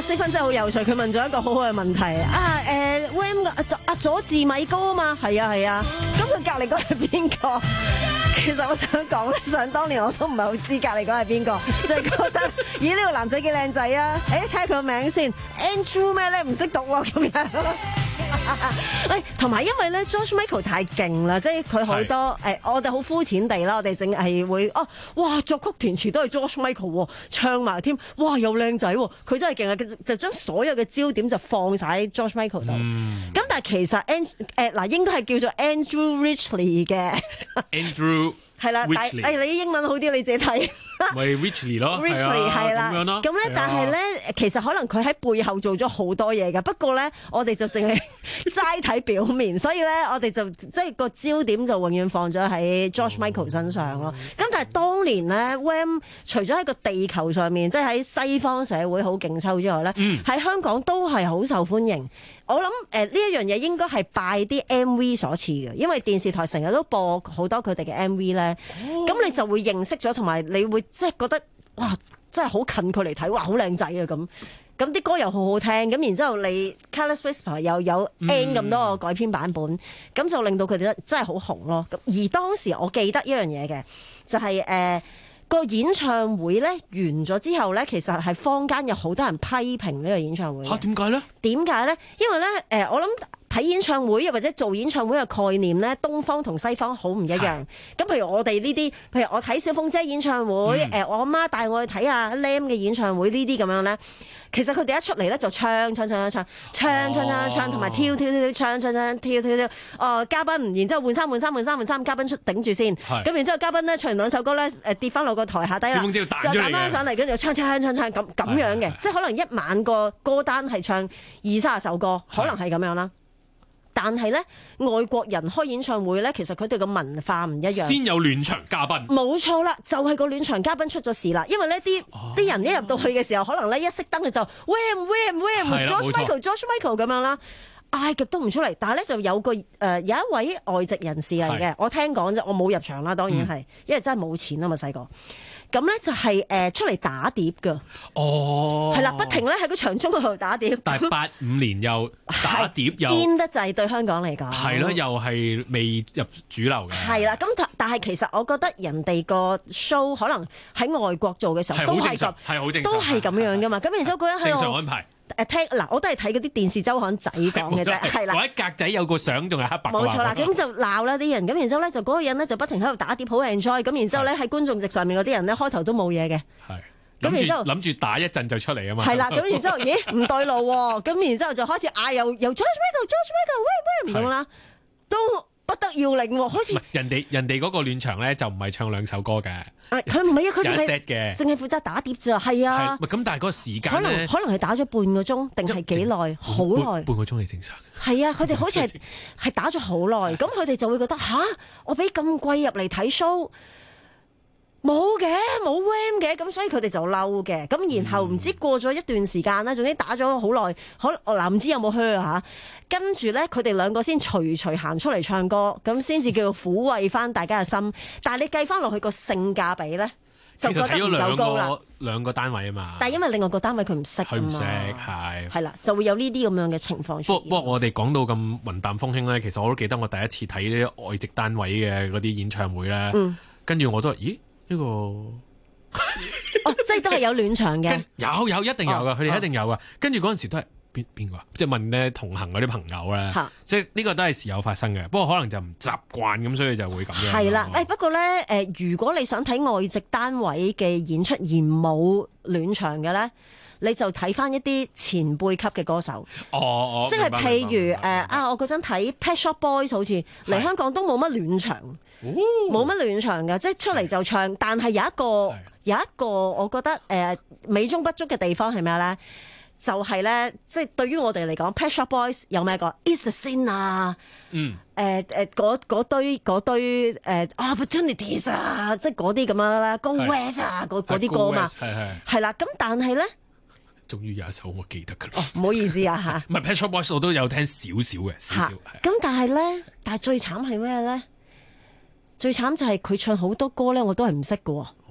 四分真係好有趣，佢問咗一個好好嘅問題啊！誒 Wham 個阿佐治米高啊嘛，係啊係啊，咁佢隔離嗰係邊個？其實我想講咧，想當年我都唔係好知隔離嗰係邊個，就係覺得咦呢個男仔幾靚仔啊！誒睇下佢個名先 ，Andrew 咩咧唔識讀喎咁樣。喂，同埋因為咧 George Michael 太勁啦，即係佢好多誒，我哋好膚淺地啦，我哋淨係會哦，哇作曲填詞都係 George Michael，唱埋添，哇又靚仔，佢真係勁啊！就將所有嘅焦點就放晒喺 George Michael 度。咁、嗯、但係其實 And 誒嗱應該係叫做 Andrew Ridgeley 嘅。 Andrew 係啦，但係誒你英文好啲，你自己睇。 咪 Richly 咯 ，Richly 係啦，咁樣咯。咁咧，但係咧，其實可能佢喺背後做咗好多嘢㗎。不過咧，我哋就淨係齋睇表面，所以咧，我哋就即係個焦點就永遠放咗喺 George Michael 身上咯。咁、哦、但係當年咧 Wham 除咗喺個地球上面，即係喺西方社會好勁抽之外咧，喺、嗯、香港都係好受歡迎。我諗誒呢一樣嘢應該係拜啲 M V 所賜嘅，因為電視台成日都播好多佢哋嘅 M V 咧，咁、哦、你就會認識咗，同埋你會即係覺得哇，真係好近距離睇，哇好靚仔啊咁，咁啲歌又好好聽，咁然之後你 Careless Whisper 又有 N 咁多個改編版本，咁、嗯、就令到佢哋真係好紅咯。而當時我記得一樣嘢嘅，就係、是、誒。呃個演唱會咧完咗之後咧，其實係坊間有好多人批評呢個演唱會。 嚇點解咧？ 點解咧？因為咧誒、呃，我諗睇演唱會又或者做演唱會嘅概念咧，東方同西方好唔一樣。咁譬如我哋呢啲，譬如我睇小鳳姐演唱會，誒、嗯呃、我阿媽帶我去睇下 Lam 嘅演唱會呢啲咁樣咧，其實佢哋一出嚟咧就唱唱唱唱唱唱唱唱唱，同埋跳跳跳跳唱唱唱跳跳跳。哦、呃，嘉賓，然之後換衫換衫換衫換衫，嘉賓出頂住先。咁然之後嘉賓咧唱完兩首歌咧，誒跌翻落個台下低啦，就彈翻上嚟，跟住唱唱唱唱咁咁樣嘅，即係可能一晚個歌單係唱二三十首歌，可能係咁樣啦。但係咧，外國人開演唱會咧，其實佢哋個文化唔一樣。 先有暖場嘉賓， 冇錯啦，就係、是、個暖場嘉賓出咗事啦。因為呢啲啲人一入到去嘅時候，可能咧一熄燈佢就 Wham Wham Wham，George Michael George Michael 咁樣啦，嗌極都唔出嚟。但係咧就有個誒、呃、有一位外籍人士嚟嘅，我聽講啫，我冇入場啦，當然係、嗯，因為真係冇錢啊嘛，細個。咁咧就係、是、誒、呃、出嚟打碟㗎，哦，係啦，不停咧喺個場中嗰度打碟。 但係八五年又打碟又癲得滯，對香港嚟講係咯，又係未入主流嘅。 係啦，咁但係其實我覺得人哋個 show 可能喺外國做嘅時候都係咁， 係好正常， 都係咁樣噶嘛。咁然之後嗰人喺度正常安排。 誒聽嗱，我都係睇嗰啲電視週刊仔講嘅啫，係啦。 嗰一格仔有個相，仲係黑白。 冇錯啦，咁就鬧啦啲人，咁然之後咧就嗰個人咧就不停喺度打碟，好 enjoy。咁然之後咧喺觀眾席上面嗰啲人咧開頭都冇嘢嘅。係。咁然之後諗住打一陣就出嚟啊嘛。 係啦，咁然之後咦唔對路喎，咁然之後就開始嗌又又 George Michael George Michael 喂喂唔咁啦，都不得要領喎，好似人哋人哋嗰個暖場咧就唔係唱兩首歌嘅。 佢唔係啊，佢淨係嘅， 淨係負責打碟咋，係啊。 咁但係嗰個時間可能可能係打咗半個鐘，定係幾耐？好耐。 半個鐘係正常。 係啊，佢哋好似係係打咗好耐，咁佢哋就會覺得吓，我俾咁貴入嚟睇 show，冇嘅，冇 Wham 嘅，咁所以佢哋就嬲嘅。咁然後唔知過咗一段時間啦，總之打咗好耐，可嗱唔知有冇靴嚇。跟住咧，佢哋兩個先隨隨行出嚟唱歌，咁先至叫做撫慰翻大家嘅心。但係你計翻落去個性價比咧，就覺得唔夠高啦。 兩個單位啊嘛， 但係因為另外個單位佢唔識，佢唔識係係啦，就會有呢啲咁樣嘅情況出現。 不過我哋講到咁雲淡風輕咧，其實我都記得我第一次睇呢啲外籍單位嘅嗰啲演唱會咧，嗯、跟住我都話咦呢、呢個哦，即係都係有暖場嘅， 有有一定有噶，佢、哦、哋一定有噶、哦。跟住嗰陣時都係。邊邊個？即係問咧同行嗰啲朋友咧，即係呢個都係時有發生嘅。不過可能就唔習慣咁，所以就會咁樣。 係啦，誒不過咧誒，如果你想睇外籍單位嘅演出而冇暖場嘅咧，你就睇翻一啲前輩級嘅歌手。 哦哦， 即係譬如誒啊，我嗰陣睇 Pet Shop Boys 好似嚟香港都冇乜暖場，冇乜暖場嘅，即係出嚟就唱。但係有一個有一個，我覺得誒、呃、美中不足嘅地方係咩咧？就係、是、咧，即係對於我哋嚟講 Pet Shop Boys 有咩歌 It's a Sin 啊，嗯，誒誒嗰嗰堆嗰堆誒、呃、Opportunities 啊，即係嗰啲咁樣啦 Go West 啊，嗰嗰啲歌嘛，係係係啦，咁但係咧， 終於有一首我記得㗎啦， 哦，唔好意思啊嚇， 唔係 Pet Shop Boys 我都有聽少少嘅，少少係。 咁但係咧，但係最慘係咩咧？最慘就係佢唱好多歌咧，我都係唔識㗎喎。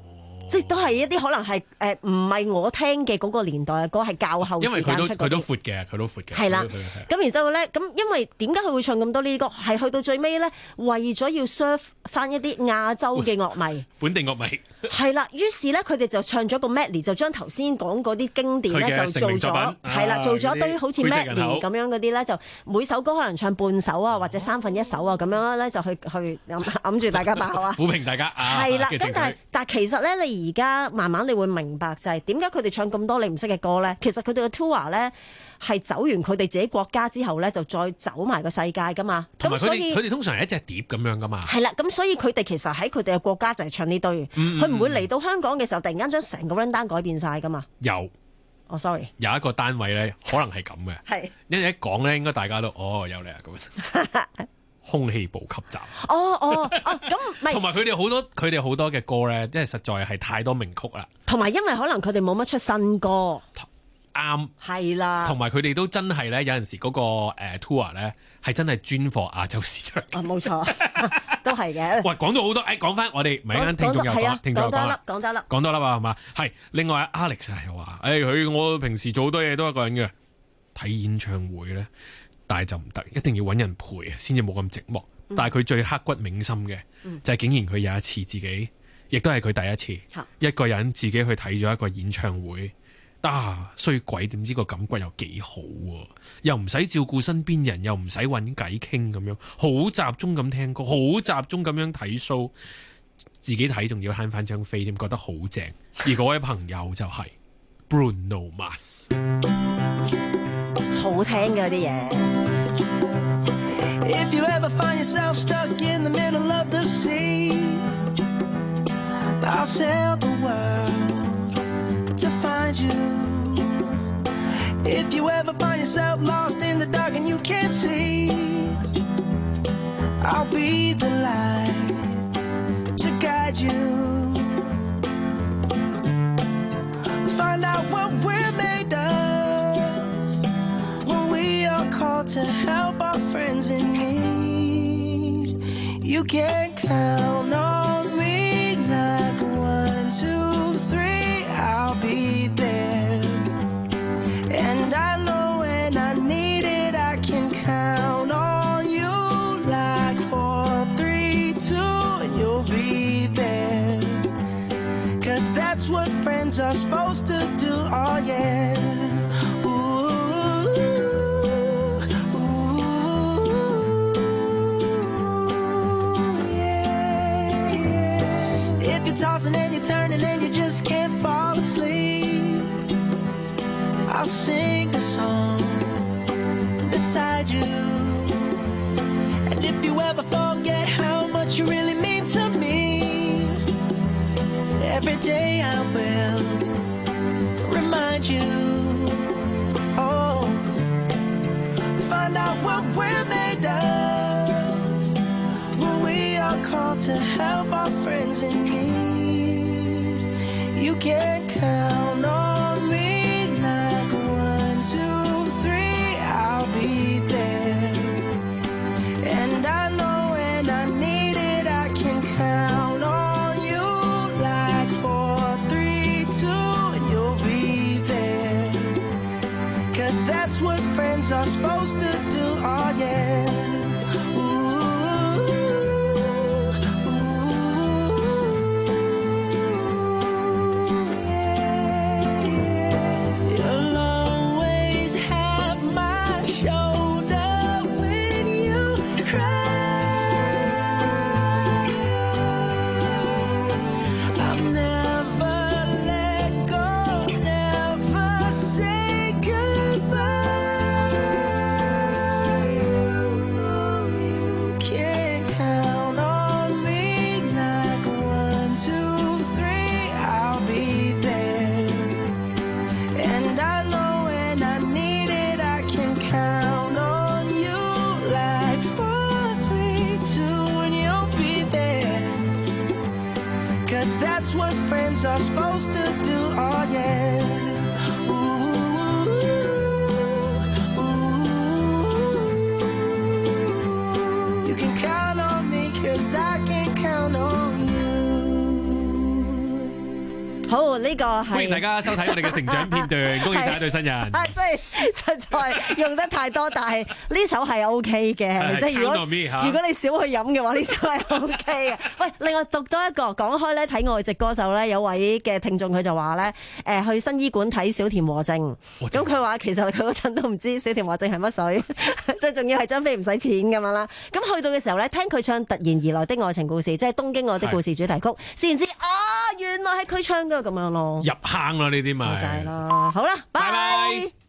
即係都係一啲可能係誒唔係我聽嘅嗰個年代嘅歌，係較後時間出嗰啲。 因為佢都佢都闊嘅，佢都闊嘅。 係啦，咁然之後咧，咁因為點解佢會唱咁多呢啲歌？係去到最尾咧，為咗要 serve 翻一啲亞洲嘅樂迷、 本地樂迷。 係啦，於是咧佢哋就唱咗個 medley，就將頭先講嗰啲經典咧就做咗，係啦，做咗一堆好似 medley 咁樣嗰啲咧，就每首歌可能唱半首啊，或者三分一首啊，咁樣咧就去去揞住大家爆啊， 撫平大家啊。 係啦，咁但係但係其實咧，你而家慢慢你會明白就係點解佢哋唱咁多你唔識嘅歌咧？其實佢哋嘅 tour 咧係走完佢哋自己國家之後咧，就再走埋個世界噶嘛。咁所以佢哋通常係一隻碟咁樣噶嘛。 係啦，咁所以佢哋其實喺佢哋嘅國家就係唱呢堆，佢唔會嚟到香港嘅時候突然間將成個 run down 改變晒噶嘛。 有， 哦 sorry， 有一個單位咧可能係咁嘅。 係， 因為一講咧，應該大家都哦有嚟啊咁。空氣補給站。 哦哦哦，咁咪同埋佢哋好多佢哋好多嘅歌咧，即係實在係太多名曲啦。 同埋因為可能佢哋冇乜出新歌。 啱， 係啦， 同埋佢哋都真係咧，有陣時嗰個誒 tour 咧係真係專貨亞洲市場。 啊，冇錯，都係嘅。 喂，講到好多，誒，講翻我哋唔係啱聽眾有講，聽眾有講啦， 講得啦， 講多啦嘛，係嘛？係另外 Alex 係話，誒，佢我平時做好多嘢都一個人嘅，睇演唱會咧，但係就唔得，一定要揾人陪啊，先至冇咁寂寞。嗯、但係佢最刻骨銘心嘅，嗯、就係竟然佢有一次自己，亦都係佢第一次，嗯、一個人自己去睇咗一個演唱會。啊，衰鬼點知個感覺又幾好喎、啊，又唔使照顧身邊人，又唔使揾偈傾咁樣，好集中咁聽歌，好集中咁樣睇 show， 自己睇仲要慳翻張飛，點覺得好正。而嗰位朋友就係 Bruno Mars， 好聽嘅啲嘢。 If you ever find yourself stuck in the middle of the sea, I'll sail the world to find you. If you ever find yourself lost in the dark and you can't see, I'll be the light to guide you. Find out what we're made of when we are called to help our friends in need. You can count on me like one, two, three, I'll be there. And I know when I need it, I can count on you like four, three, two, and you'll be there. Cause that's what friends are supposed to do, oh yeah. Ooh, ooh, yeah, yeah. If you're tossing and you're turning and you just can't fall asleep, I'll sing a song beside you. And if you ever forget how much you really mean to me, every day I will remind you. Oh, find out what we're made of when we are called to help our friends in need. You can count on me. And I know when I need it, I can count on you like four, three, two, and you'll be there. Cause that's what friends are supposed to do, oh yeah. Are supposed to do, oh yeah. Ooh, ooh. You can count on me, cause I can count on you. 好，呢個係歡迎大家收睇我哋嘅成長片段，恭喜晒一對新人。 啊，即係實在用得太多，但係呢首係 O K 嘅，即係如果如果你少去飲嘅話，呢首係 O K 嘅。喂，另外讀多一個，講開咧睇外籍歌手咧，有位嘅聽眾佢就話咧，誒去新醫館睇小田和正，咁佢話其實佢嗰陣都唔知小田和正係乜水，最重要係張飛唔使錢咁樣啦。咁去到嘅時候咧，聽佢唱突然而來的愛情故事，即係東京愛的故事主題曲，先知啊，原來係佢唱噶咁樣咯， 入坑啦呢啲咪就係咯。好啦，拜拜。